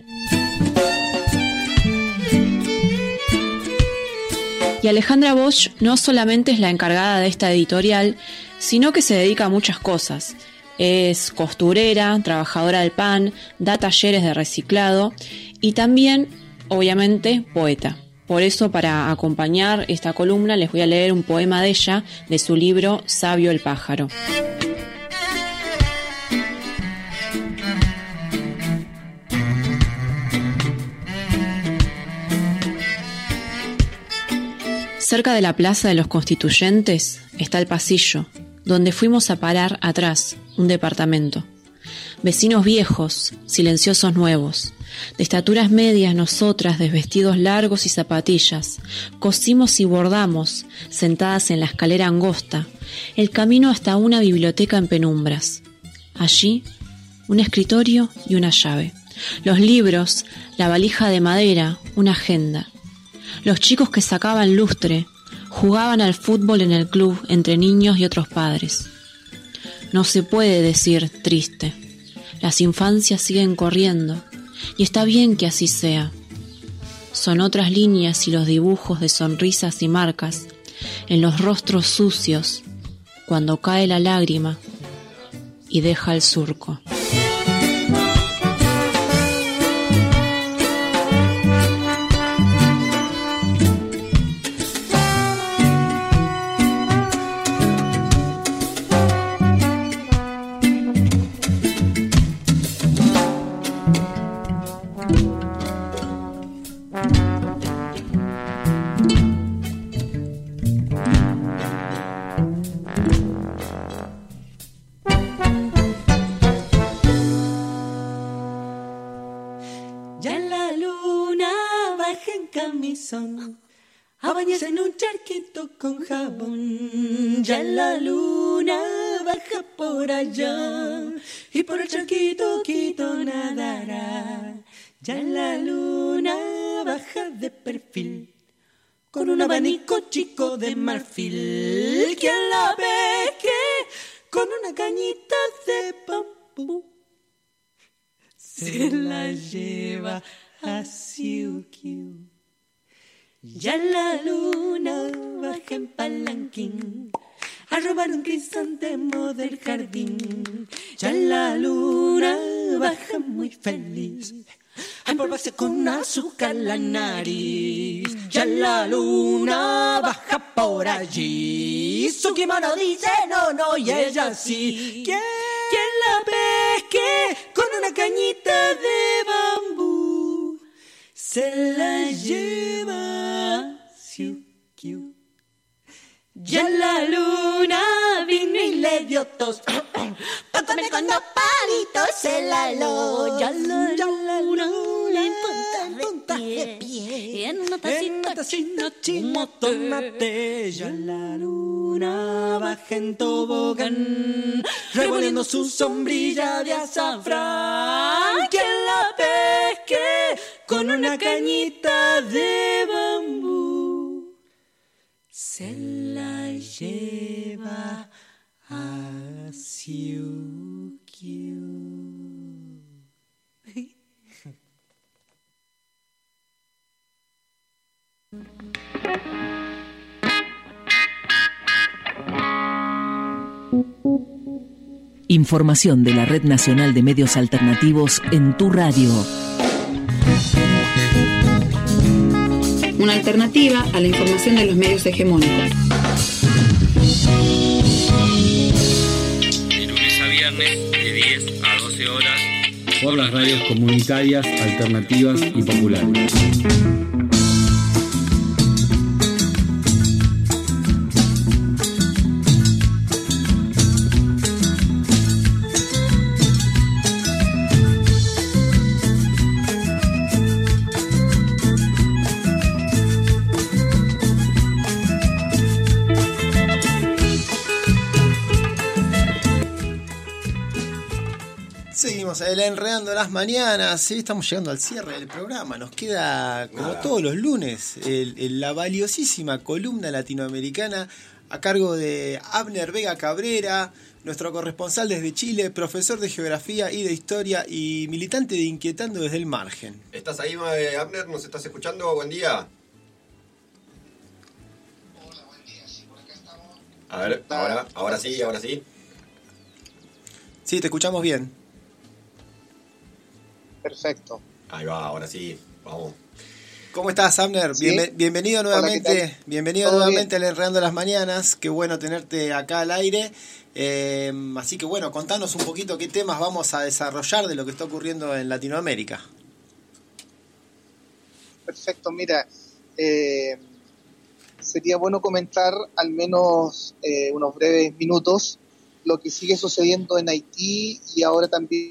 Y Alejandra Bosch no solamente es la encargada de esta editorial, sino que se dedica a muchas cosas. Es costurera, trabajadora del pan, da talleres de reciclado y también, obviamente, poeta. Por eso, para acompañar esta columna, les voy a leer un poema de ella, de su libro Sabio el pájaro. Cerca de la Plaza de los Constituyentes está el pasillo, donde fuimos a parar atrás, un departamento. Vecinos viejos, silenciosos nuevos, de estaturas medias nosotras, de vestidos largos y zapatillas, cosimos y bordamos, sentadas en la escalera angosta, el camino hasta una biblioteca en penumbras. Allí, un escritorio y una llave, los libros, la valija de madera, una agenda. Los chicos que sacaban lustre jugaban al fútbol en el club entre niños y otros padres. No se puede decir triste. Las infancias siguen corriendo y está bien que así sea. Son otras líneas y los dibujos de sonrisas y marcas en los rostros sucios cuando cae la lágrima y deja el surco. A bañarse en un charquito con jabón. Ya la luna baja por allá y por el charquito quito nadará. Ya la luna baja de perfil con un abanico chico de marfil. ¿Quién la ve que con una cañita de bambú se la lleva a Siukiu? Ya la luna baja en palanquín a robar un crisantemo del jardín. Ya la luna baja muy feliz a empolvarse con azúcar la nariz. Ya la luna baja por allí, su kimono dice no, no, y ella sí. ¿Quién quien la pesque con una cañita de bambú se la lleva. Siu, kiu. Ya la luna vino y le dio tos pa' comer con dos palitos el helado. Ya la, ya la luna en punta de pie, en una tacita china, tomate. Ya la luna baja en tobogán, revolviendo su sombrilla de azafrán. Quien la pesque con una cañita de bambú se la lleva a Siukiu. Información de la Red Nacional de Medios Alternativos en tu radio. Una alternativa a la información de los medios hegemónicos. De lunes a viernes, de diez a doce horas, por las radios comunitarias, alternativas y populares. Seguimos el Enredando las Mañanas, ¿sí? Estamos llegando al cierre del programa, nos queda como Nada. todos los lunes el, el- la valiosísima columna latinoamericana a cargo de Abner Vega Cabrera, nuestro corresponsal desde Chile, profesor de geografía y de historia y militante de Inquietando desde el Margen. ¿Estás ahí, eh, Abner? ¿Nos estás escuchando? Buen día. A ver, ahora, ahora sí, ahora sí. Sí, te escuchamos bien. Perfecto. Ahí va, ahora sí, vamos. ¿Cómo estás, Abner? Sí. Bienve- bienvenido Hola, nuevamente, ¿qué tal? bienvenido ¿Todo nuevamente al Enredando las Mañanas. Qué bueno tenerte acá al aire. Eh, así que bueno, contanos un poquito qué temas vamos a desarrollar de lo que está ocurriendo en Latinoamérica. Perfecto, mira, eh, sería bueno comentar al menos eh, unos breves minutos lo que sigue sucediendo en Haití y ahora también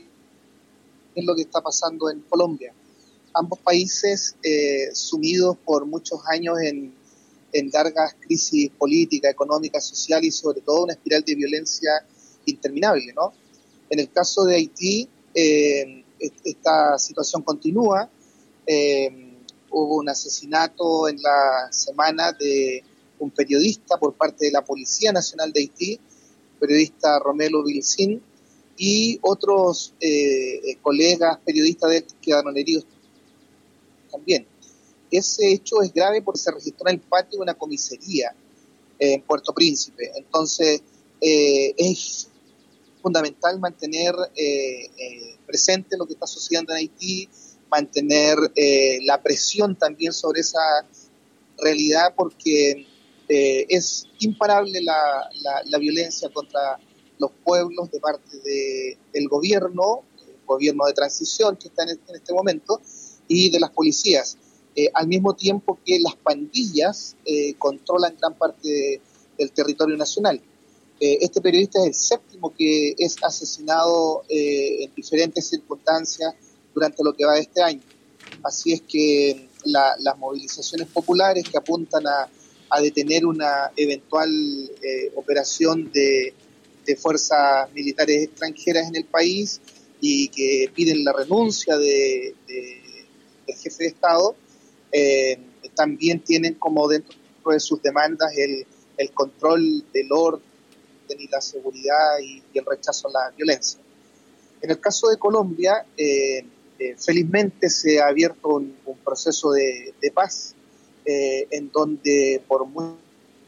lo que está pasando en Colombia. Ambos países eh, sumidos por muchos años en, en largas crisis política, económica, social y sobre todo una espiral de violencia interminable, ¿no? En el caso de Haití, eh, esta situación continúa. Eh, hubo un asesinato en la semana de un periodista por parte de la Policía Nacional de Haití, periodista Romelo Vilcín, y otros eh, colegas periodistas de él quedaron heridos también. Ese hecho es grave porque se registró en el patio de una comisaría eh, en Puerto Príncipe. Entonces, eh, es fundamental mantener eh, eh, presente lo que está sucediendo en Haití, mantener eh, la presión también sobre esa realidad, porque eh, es imparable la, la, la violencia contra los pueblos de parte de, del gobierno, el gobierno de transición que está en este, en este momento, y de las policías, eh, al mismo tiempo que las pandillas eh, controlan gran parte de, del territorio nacional. Eh, este periodista es el séptimo que es asesinado eh, en diferentes circunstancias durante lo que va de este año. Así es que la, las movilizaciones populares que apuntan a, a detener una eventual eh, operación de, de fuerzas militares extranjeras en el país y que piden la renuncia de, de, del jefe de Estado, eh, también tienen como dentro de sus demandas el, el control del orden y la seguridad y, y el rechazo a la violencia. En el caso de Colombia, eh, eh, felizmente se ha abierto un, un proceso de, de paz eh, en donde por muchos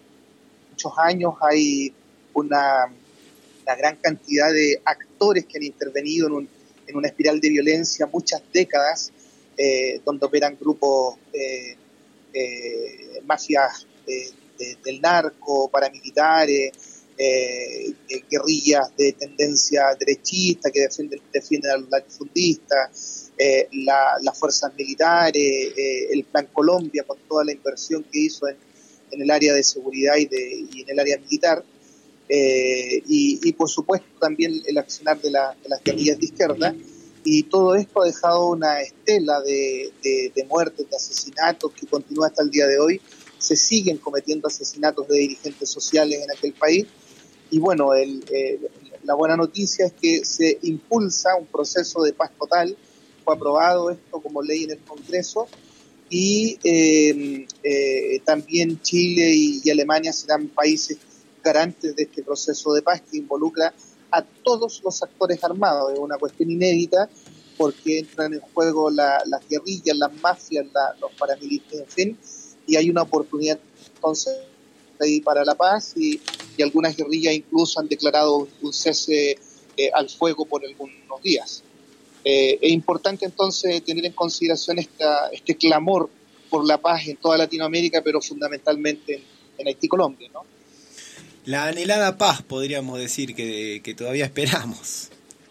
años hay una, una gran cantidad de actores que han intervenido en, un, en una espiral de violencia, muchas décadas, eh, donde operan grupos, eh, eh, mafias eh, de, del narco, paramilitares, eh, eh, guerrillas de tendencia derechista que defienden, defienden a los latifundistas, eh, la, las fuerzas militares, eh, el Plan Colombia con toda la inversión que hizo en, en el área de seguridad y, de, y en el área militar, eh, y, y por supuesto también el accionar de, la, de las guerrillas de izquierda, y todo esto ha dejado una estela de, de, de muertes, de asesinatos que continúa hasta el día de hoy. Se siguen cometiendo asesinatos de dirigentes sociales en aquel país, y bueno, el, eh, la buena noticia es que se impulsa un proceso de paz total. Fue aprobado esto como ley en el Congreso, y eh, eh, también Chile y, y Alemania serán países garantes de este proceso de paz que involucra a todos los actores armados. Es una cuestión inédita porque entran en juego la, las guerrillas, las mafias, la, los paramilitares, en fin, y hay una oportunidad entonces ahí para la paz, y, y algunas guerrillas incluso han declarado un cese eh, al fuego por algunos días. Eh, es importante entonces tener en consideración esta, este clamor por la paz en toda Latinoamérica, pero fundamentalmente en, en Haití y Colombia, ¿no? La anhelada paz, podríamos decir, que, que todavía esperamos.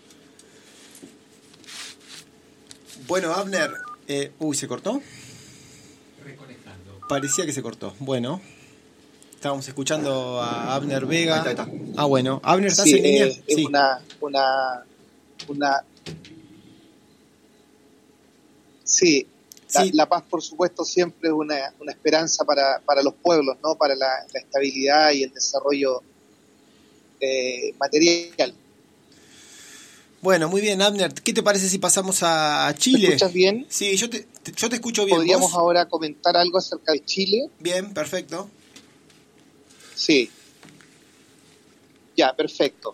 Bueno, Abner, eh, uy, ¿se cortó? Reconectando. Parecía que se cortó. Bueno, estábamos escuchando a Abner Vega. Ahí está, ahí está. Ah, bueno. Abner, ¿estás Sí, en línea? eh, es Sí. una, una, una... Sí, la, Sí. la paz, por supuesto, siempre es una, una esperanza para, para los pueblos, ¿no? Para la, la estabilidad y el desarrollo eh, material. Bueno, muy bien, Abner. ¿Qué te parece si pasamos a Chile? ¿Me escuchas bien? Sí, yo te, te- yo te escucho bien. Podríamos ¿Vos? ahora comentar algo acerca de Chile. Bien, perfecto. Sí. Ya, perfecto.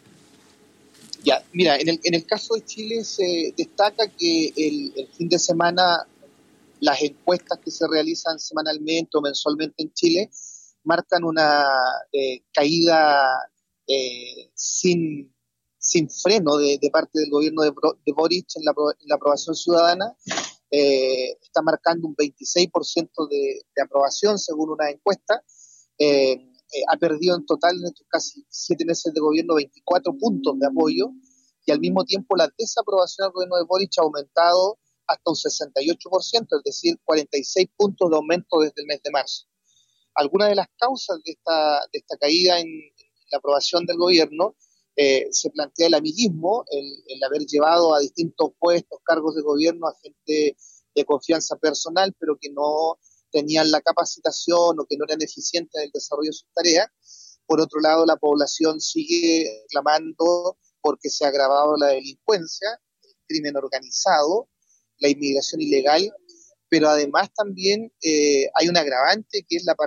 Ya, mira, en el, en el caso de Chile se destaca que el, el fin de semana las encuestas que se realizan semanalmente o mensualmente en Chile marcan una eh, caída eh, sin, sin freno de, de parte del gobierno de, Bro- de Boric en la, apro- en la aprobación ciudadana. Eh, está marcando un veintiséis por ciento de, de aprobación según una encuesta. Eh, eh, ha perdido en total en estos casi siete meses de gobierno veinticuatro puntos de apoyo, y al mismo tiempo la desaprobación del gobierno de Boric ha aumentado hasta un sesenta y ocho por ciento, es decir, cuarenta y seis puntos de aumento desde el mes de marzo. Algunas de las causas de esta, de esta caída en la aprobación del gobierno eh, se plantea el amiguismo, el, el haber llevado a distintos puestos, cargos de gobierno a gente de confianza personal, pero que no tenían la capacitación o que no eran eficientes en el desarrollo de sus tareas. Por otro lado, la población sigue reclamando porque se ha agravado la delincuencia, el crimen organizado, la inmigración ilegal, pero además también eh, hay un agravante que es la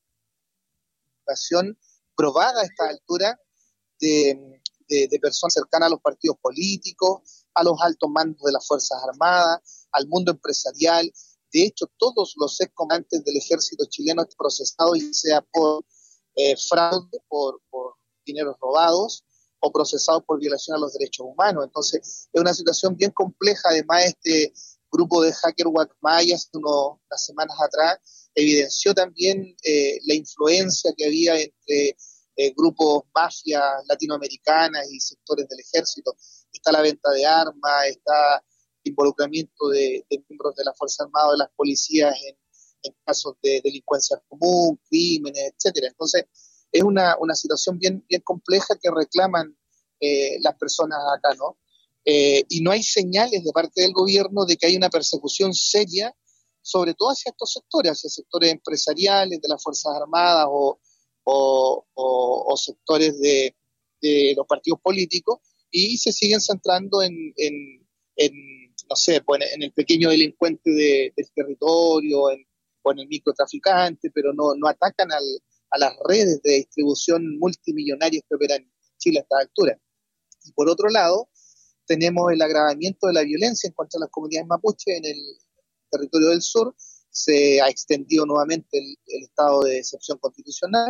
participación probada a esta altura de, de, de personas cercanas a los partidos políticos, a los altos mandos de las Fuerzas Armadas, al mundo empresarial. De hecho, todos los excomandantes del ejército chileno están procesados, ya sea por eh, fraude, por, por dineros robados, o procesados por violación a los derechos humanos. Entonces, es una situación bien compleja. Además, este grupo de hacker Guacamaya, hace unos, unas semanas atrás, evidenció también eh, la influencia que había entre eh, grupos mafias latinoamericanas y sectores del ejército. Está la venta de armas, está el involucramiento de, de miembros de la Fuerza Armada, de las policías en, en casos de delincuencia común, crímenes, etcétera. Entonces, es una, una situación bien, bien compleja que reclaman eh, las personas acá, ¿no? Eh, y no hay señales de parte del gobierno de que hay una persecución seria, sobre todo hacia estos sectores, hacia sectores empresariales, de las Fuerzas Armadas o, o, o, o sectores de, de los partidos políticos, y se siguen centrando en, en, en no sé, pues en el pequeño delincuente de, del territorio, en, o en el microtraficante, pero no, no atacan al a las redes de distribución multimillonarias que operan en Chile a esta altura. Y por otro lado, tenemos el agravamiento de la violencia en contra de las comunidades mapuche en el territorio del sur. Se ha extendido nuevamente el, el estado de excepción constitucional,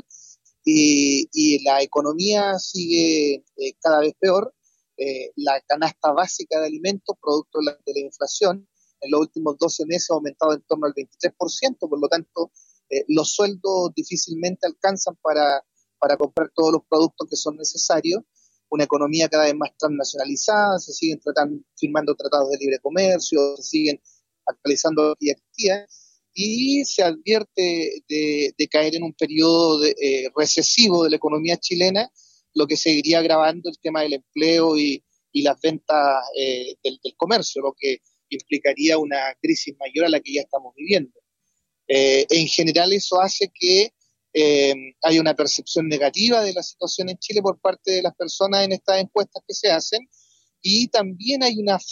y, y la economía sigue eh, cada vez peor. Eh, la canasta básica de alimentos, producto de la, de la inflación, en los últimos doce meses ha aumentado en torno al veintitrés por ciento, por lo tanto, Eh, los sueldos difícilmente alcanzan para, para comprar todos los productos que son necesarios, una economía cada vez más transnacionalizada, se siguen tratando, firmando tratados de libre comercio, se siguen actualizando la actividad, y se advierte de, de caer en un periodo de, eh, recesivo de la economía chilena, lo que seguiría agravando el tema del empleo y, y las ventas eh, del, del comercio, lo que implicaría una crisis mayor a la que ya estamos viviendo. Eh, en general eso hace que eh, haya una percepción negativa de la situación en Chile por parte de las personas en estas encuestas que se hacen, y también hay una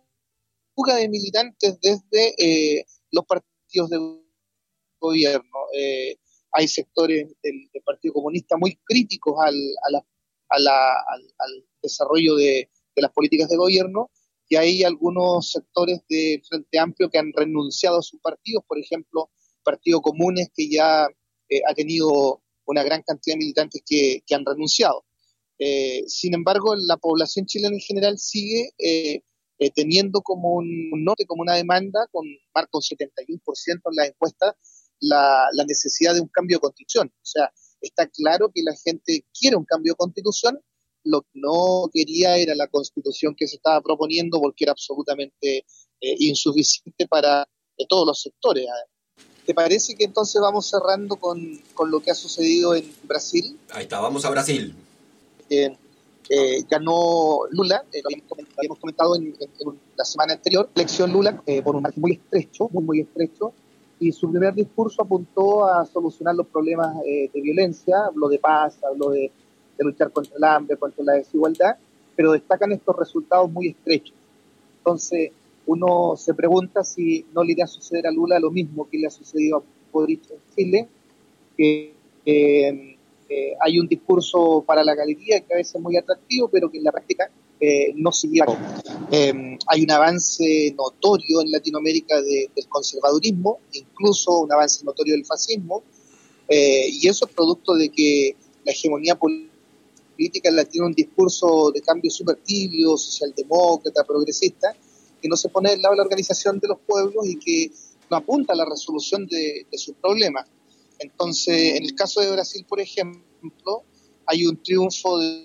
fuga de militantes desde eh, los partidos de gobierno. Eh, hay sectores del, del Partido Comunista muy críticos al, a la, a la, al, al desarrollo de, de las políticas de gobierno, y hay algunos sectores del Frente Amplio que han renunciado a sus partidos, por ejemplo, Partido Comunes, que ya eh, ha tenido una gran cantidad de militantes que, que han renunciado. Eh, sin embargo, la población chilena en general sigue eh, eh, teniendo como un norte, como una demanda, con marca un setenta y uno por ciento en las encuestas, la, la necesidad de un cambio de constitución. O sea, está claro que la gente quiere un cambio de constitución. Lo que no quería era la constitución que se estaba proponiendo, porque era absolutamente eh, insuficiente para eh, todos los sectores. ¿Te parece que entonces vamos cerrando con, con lo que ha sucedido en Brasil? Ahí está, vamos a Brasil. Eh, eh, ganó Lula, eh, lo habíamos comentado, habíamos comentado en, en, en la semana anterior, elección Lula eh, por un margen muy estrecho, muy muy estrecho, y su primer discurso apuntó a solucionar los problemas eh, de violencia, habló de paz, habló de de luchar contra el hambre, contra la desigualdad, pero destacan estos resultados muy estrechos. Entonces, uno se pregunta si no le irá a suceder a Lula lo mismo que le ha sucedido a Boric en Chile, que eh, eh, hay un discurso para la galería que a veces es muy atractivo, pero que en la práctica eh, no se lleva. Eh, hay un avance notorio en Latinoamérica de, del conservadurismo, incluso un avance notorio del fascismo, eh, y eso es producto de que la hegemonía política política en la tiene un discurso de cambio súper tibio, socialdemócrata, progresista, que no se pone del lado de la organización de los pueblos y que no apunta a la resolución de, de sus problemas. Entonces, en el caso de Brasil, por ejemplo, hay un triunfo de,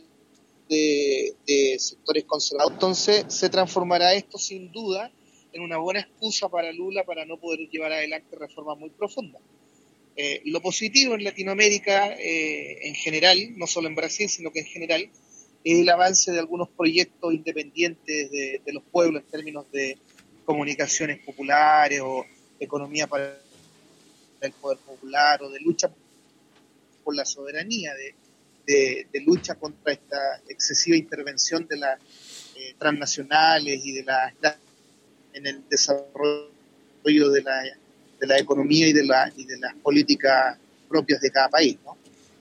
de, de sectores conservadores. Entonces, se transformará esto sin duda en una buena excusa para Lula para no poder llevar adelante reformas muy profundas. Eh, lo positivo en Latinoamérica, eh, en general, no solo en Brasil, sino que en general, es el avance de algunos proyectos independientes de, de los pueblos en términos de comunicaciones populares o economía para el poder popular o de lucha por la soberanía, de, de, de lucha contra esta excesiva intervención de las eh, transnacionales y de la en el desarrollo de la de la economía y de, la, y de las políticas propias de cada país, ¿no?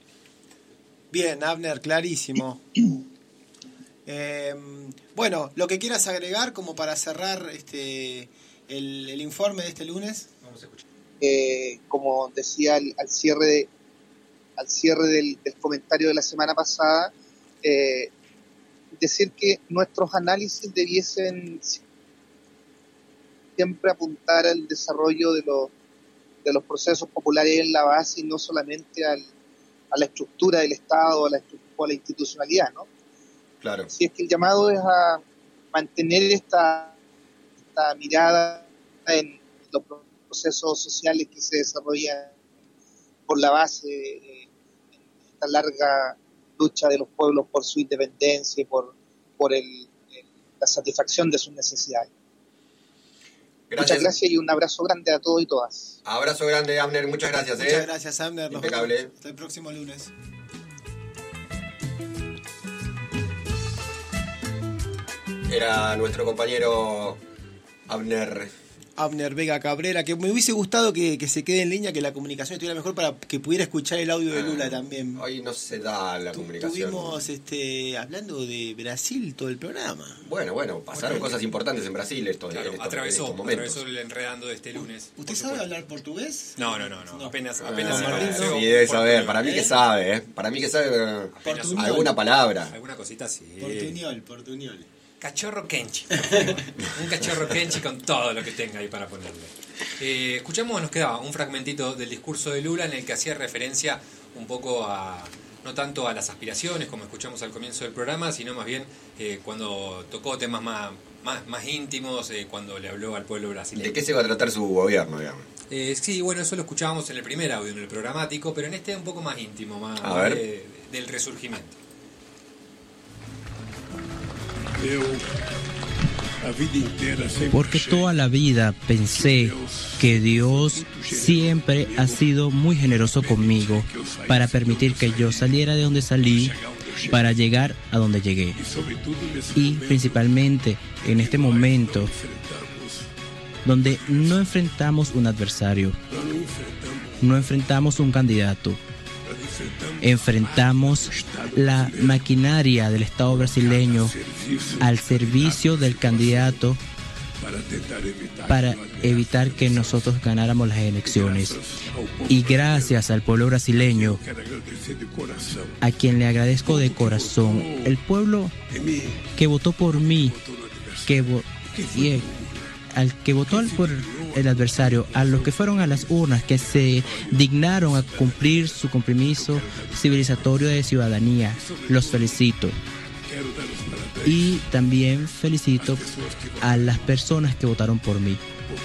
Bien, Abner, clarísimo. eh, bueno, lo que quieras agregar como para cerrar este el, el informe de este lunes. Vamos a escuchar. Eh, como decía al, al cierre de, al cierre del, del comentario de la semana pasada, eh, decir que nuestros análisis debiesen siempre apuntar al desarrollo de los, de los procesos populares en la base y no solamente al, a la estructura del Estado o a la, o a la institucionalidad, ¿no? Claro. Si es que el llamado es a mantener esta, esta mirada en los procesos sociales que se desarrollan por la base de esta larga lucha de los pueblos por su independencia y por, por el, el, la satisfacción de sus necesidades. Gracias. Muchas gracias y un abrazo grande a todos y todas. Abrazo grande, Abner. Muchas gracias. Muchas eh. gracias, Abner. Nos Impecable. vemos hasta el próximo lunes. Era nuestro compañero Abner. Abner Vega Cabrera, que me hubiese gustado que, que se quede en línea, que la comunicación estuviera mejor para que pudiera escuchar el audio de Lula también. Hoy no se da la tu, comunicación. Estuvimos este, hablando de Brasil todo el programa. Bueno, bueno, pasaron bueno, cosas importantes en Brasil esto, claro, en estos, atravesó, en estos momentos. atravesó el enredando de este lunes. ¿Usted sabe hablar portugués? No, no, no, no. no. apenas, apenas. Ah, se sí, debe saber, para mí que sabe, ¿eh? Para mí que sabe Portuñol. alguna palabra. Alguna cosita sí. Portuñol, portuñol. Cachorro Kenchi. Un cachorro Kenchi con todo lo que tenga ahí para ponerle. Eh, escuchamos, nos quedaba un fragmentito del discurso de Lula en el que hacía referencia un poco a, no tanto a las aspiraciones, como escuchamos al comienzo del programa, sino más bien eh, cuando tocó temas más, más, más íntimos, eh, cuando le habló al pueblo brasileño. ¿De qué se va a tratar su gobierno, digamos? Eh, sí, bueno, eso lo escuchábamos en el primer audio, en el programático, pero en este es un poco más íntimo, más, A más ver. de- del resurgimiento. Porque toda la vida pensé que Dios siempre ha sido muy generoso conmigo para permitir que yo saliera de donde salí para llegar a donde llegué. Y principalmente en este momento donde no enfrentamos un adversario, no enfrentamos un candidato, enfrentamos la maquinaria del Estado brasileño al servicio del candidato para evitar que nosotros ganáramos las elecciones. Y gracias al pueblo brasileño, a quien le agradezco de corazón, el pueblo que votó por mí, que vo- y el- al que votó al- por el adversario, a los que fueron a las urnas, que se dignaron a cumplir su compromiso civilizatorio de ciudadanía, los felicito. Y también felicito a las personas que votaron por mí,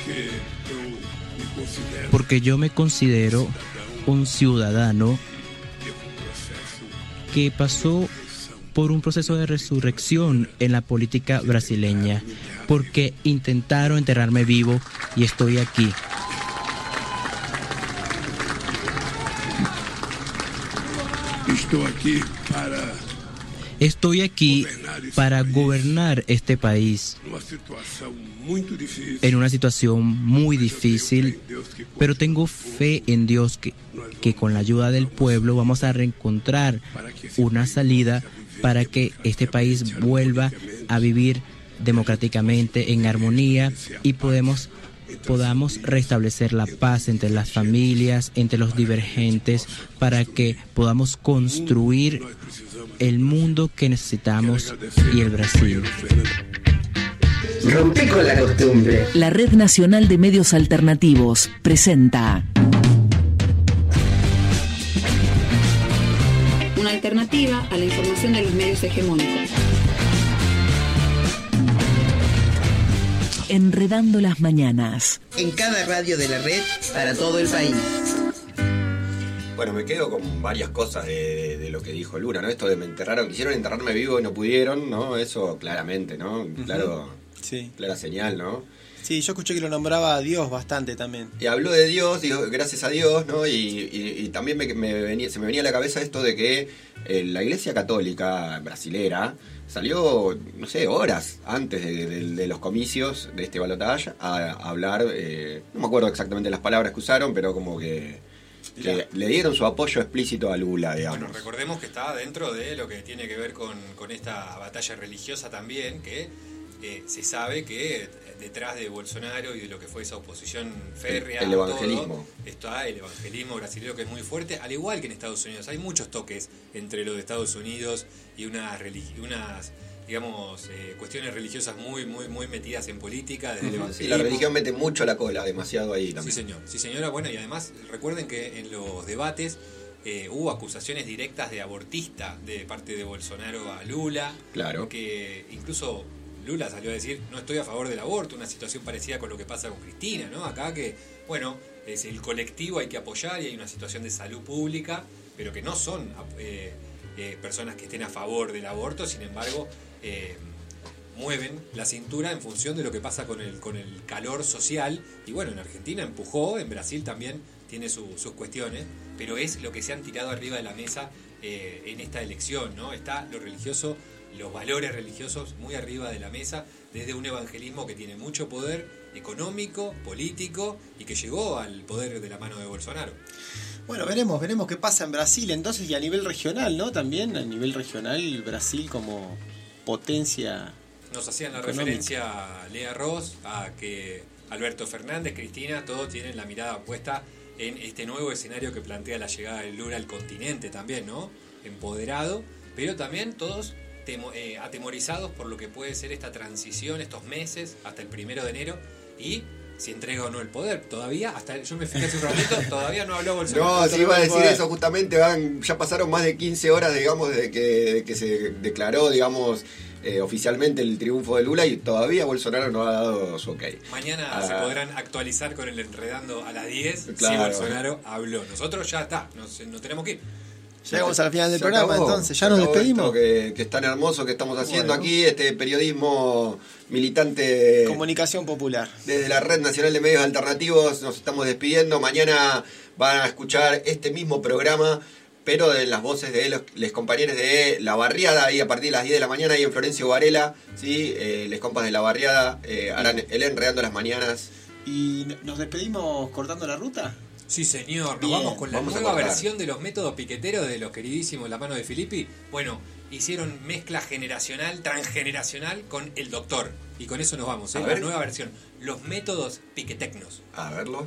porque yo me considero un ciudadano que pasó por un proceso de resurrección en la política brasileña, porque intentaron enterrarme vivo y estoy aquí. Estou aqui para Estoy aquí para gobernar este país uma situação muito difícil. en una situación muy difícil, pero tengo fe en Dios que, que con la ayuda del pueblo vamos a reencontrar una salida para que este país vuelva a vivir democráticamente en armonía y podemos podamos restablecer la paz entre las familias, entre los divergentes, para que podamos construir el mundo que necesitamos y el Brasil. Rompí con la costumbre. La Red Nacional de Medios Alternativos presenta Una alternativa a la información de los medios hegemónicos. Enredando las Mañanas. En cada radio de la red para todo el país. Bueno, me quedo con varias cosas de, de- de lo que dijo Luna, ¿no? Esto de me enterraron, quisieron enterrarme vivo y no pudieron, ¿no? Eso claramente, ¿no? Claro, Sí. clara señal, ¿no? Sí, yo escuché que lo nombraba a Dios bastante también. Y habló de Dios, digo, gracias a Dios, ¿no? Y, y- y también me, me venía, se me venía a la cabeza esto de que eh, la Iglesia Católica brasilera salió, no sé, horas antes de, de- de los comicios de este balotaje a, a hablar, eh, no me acuerdo exactamente las palabras que usaron, pero como que, que le dieron su apoyo explícito a Lula, digamos. Bueno, recordemos que está dentro de lo que tiene que ver con, con esta batalla religiosa también, que eh, se sabe que detrás de Bolsonaro y de lo que fue esa oposición férrea, El- el evangelismo. todo, está el evangelismo brasileño, que es muy fuerte, al igual que en Estados Unidos. Hay muchos toques entre los de Estados Unidos y unas, religi- unas digamos, eh, cuestiones religiosas muy, muy, muy metidas en política, desde el Sí, evangelismo. la religión mete mucho la cola, demasiado ahí también. Sí, señor. Sí, señora. Bueno, y además recuerden que en los debates eh, hubo acusaciones directas de abortista de parte de Bolsonaro a Lula. Claro. Que incluso Lula salió a decir, no estoy a favor del aborto, una situación parecida con lo que pasa con Cristina, ¿no? Acá que, bueno, es el colectivo, hay que apoyar y hay una situación de salud pública, pero que no son eh, eh, personas que estén a favor del aborto, sin embargo, eh, mueven la cintura en función de lo que pasa con el, con el calor social. Y bueno, en Argentina empujó, en Brasil también tiene su- sus cuestiones, pero es lo que se han tirado arriba de la mesa eh, en esta elección, ¿no? Está lo religioso, los valores religiosos muy arriba de la mesa, desde un evangelismo que tiene mucho poder económico, político y que llegó al poder de la mano de Bolsonaro. Bueno, veremos, veremos qué pasa en Brasil entonces y a nivel regional, ¿no? También a nivel regional, Brasil como potencia. Nos hacían la económica. referencia a Lea Ross, a que Alberto Fernández, Cristina, todos tienen la mirada puesta en este nuevo escenario que plantea la llegada de Lula al continente también, ¿no? Empoderado, pero también todos temo- eh, atemorizados por lo que puede ser esta transición, estos meses, hasta el primero de enero, y si entrega o no el poder. Todavía, hasta yo me fijé hace un ratito, todavía no habló Bolsonaro. No, sí iba a decir eso justamente, van, ya pasaron más de quince horas, digamos, desde que, de que se declaró, digamos, eh, oficialmente el triunfo de Lula y todavía Bolsonaro no ha dado su ok. Mañana ah. se podrán actualizar con el Enredando a las diez, claro. si Bolsonaro habló. Nosotros ya está, nos, nos tenemos que ir. Llegamos al final del Se programa, acabó, entonces, ¿ya nos despedimos? Que, que es tan hermoso que estamos haciendo bueno. aquí, este periodismo militante. Comunicación popular. Desde la Red Nacional de Medios Alternativos nos estamos despidiendo. Mañana van a escuchar este mismo programa, pero de las voces de los, los compañeros de La Barriada, ahí a partir de las diez de la mañana, ahí en Florencio Varela, ¿sí? Eh, les compas de La Barriada eh, harán el Enredando las Mañanas. ¿Y nos despedimos cortando la ruta? Sí, señor. Nos Bien, vamos con la vamos a nueva cortar. versión de los métodos piqueteros de los queridísimos La Mano de Filippi. Bueno, hicieron mezcla generacional, transgeneracional con El Doctor. Y con eso nos vamos, ¿eh? A La ver. nueva versión. Los métodos piquetecnos. A verlos.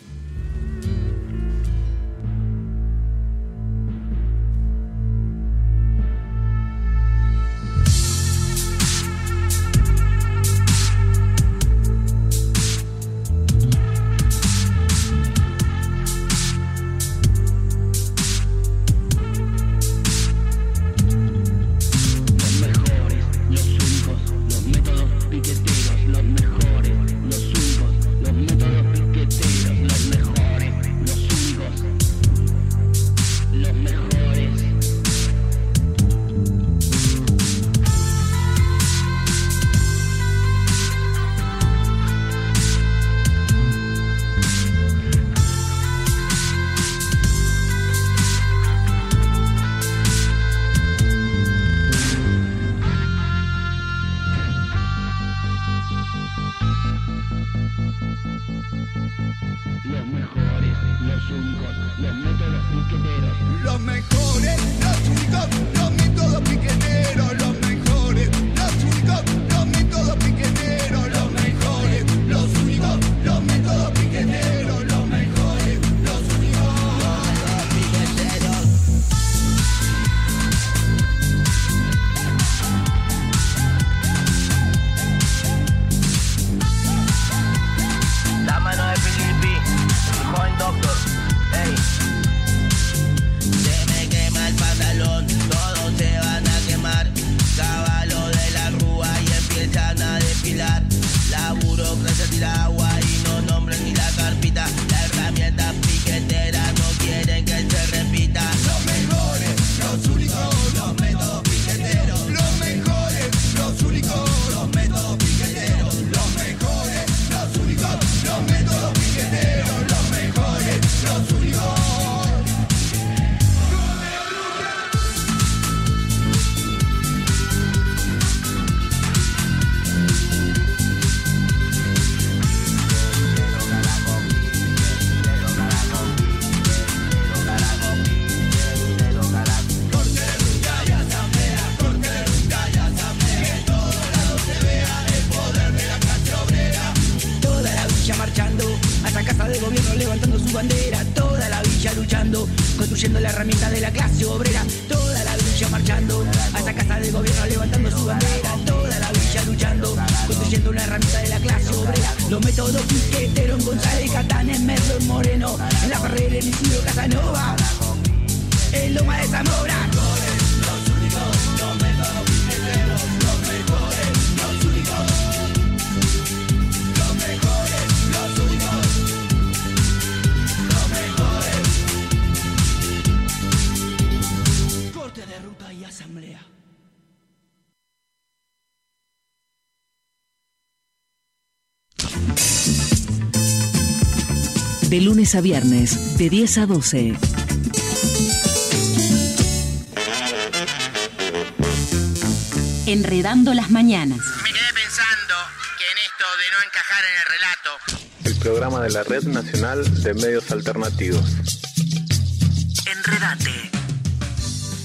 construyendo la herramienta de la clase obrera. Toda la villa marchando a esa casa del gobierno, levantando su bandera. Toda la villa luchando, construyendo una herramienta de la clase obrera. Los métodos piqueteros en González, Catán, en Merlo, en Moreno, en La Ferrera, en Isidro Casanova, en Loma de Zamora. Los únicos, los métodos piqueteros, los mejores, los únicos, los mejores, los únicos, los mejores. Corte de ruta y asamblea. De lunes a viernes, de diez a doce. Enredando las mañanas. Me quedé pensando que en esto de no encajar en el relato. El programa de la Red Nacional de Medios Alternativos. Enredate.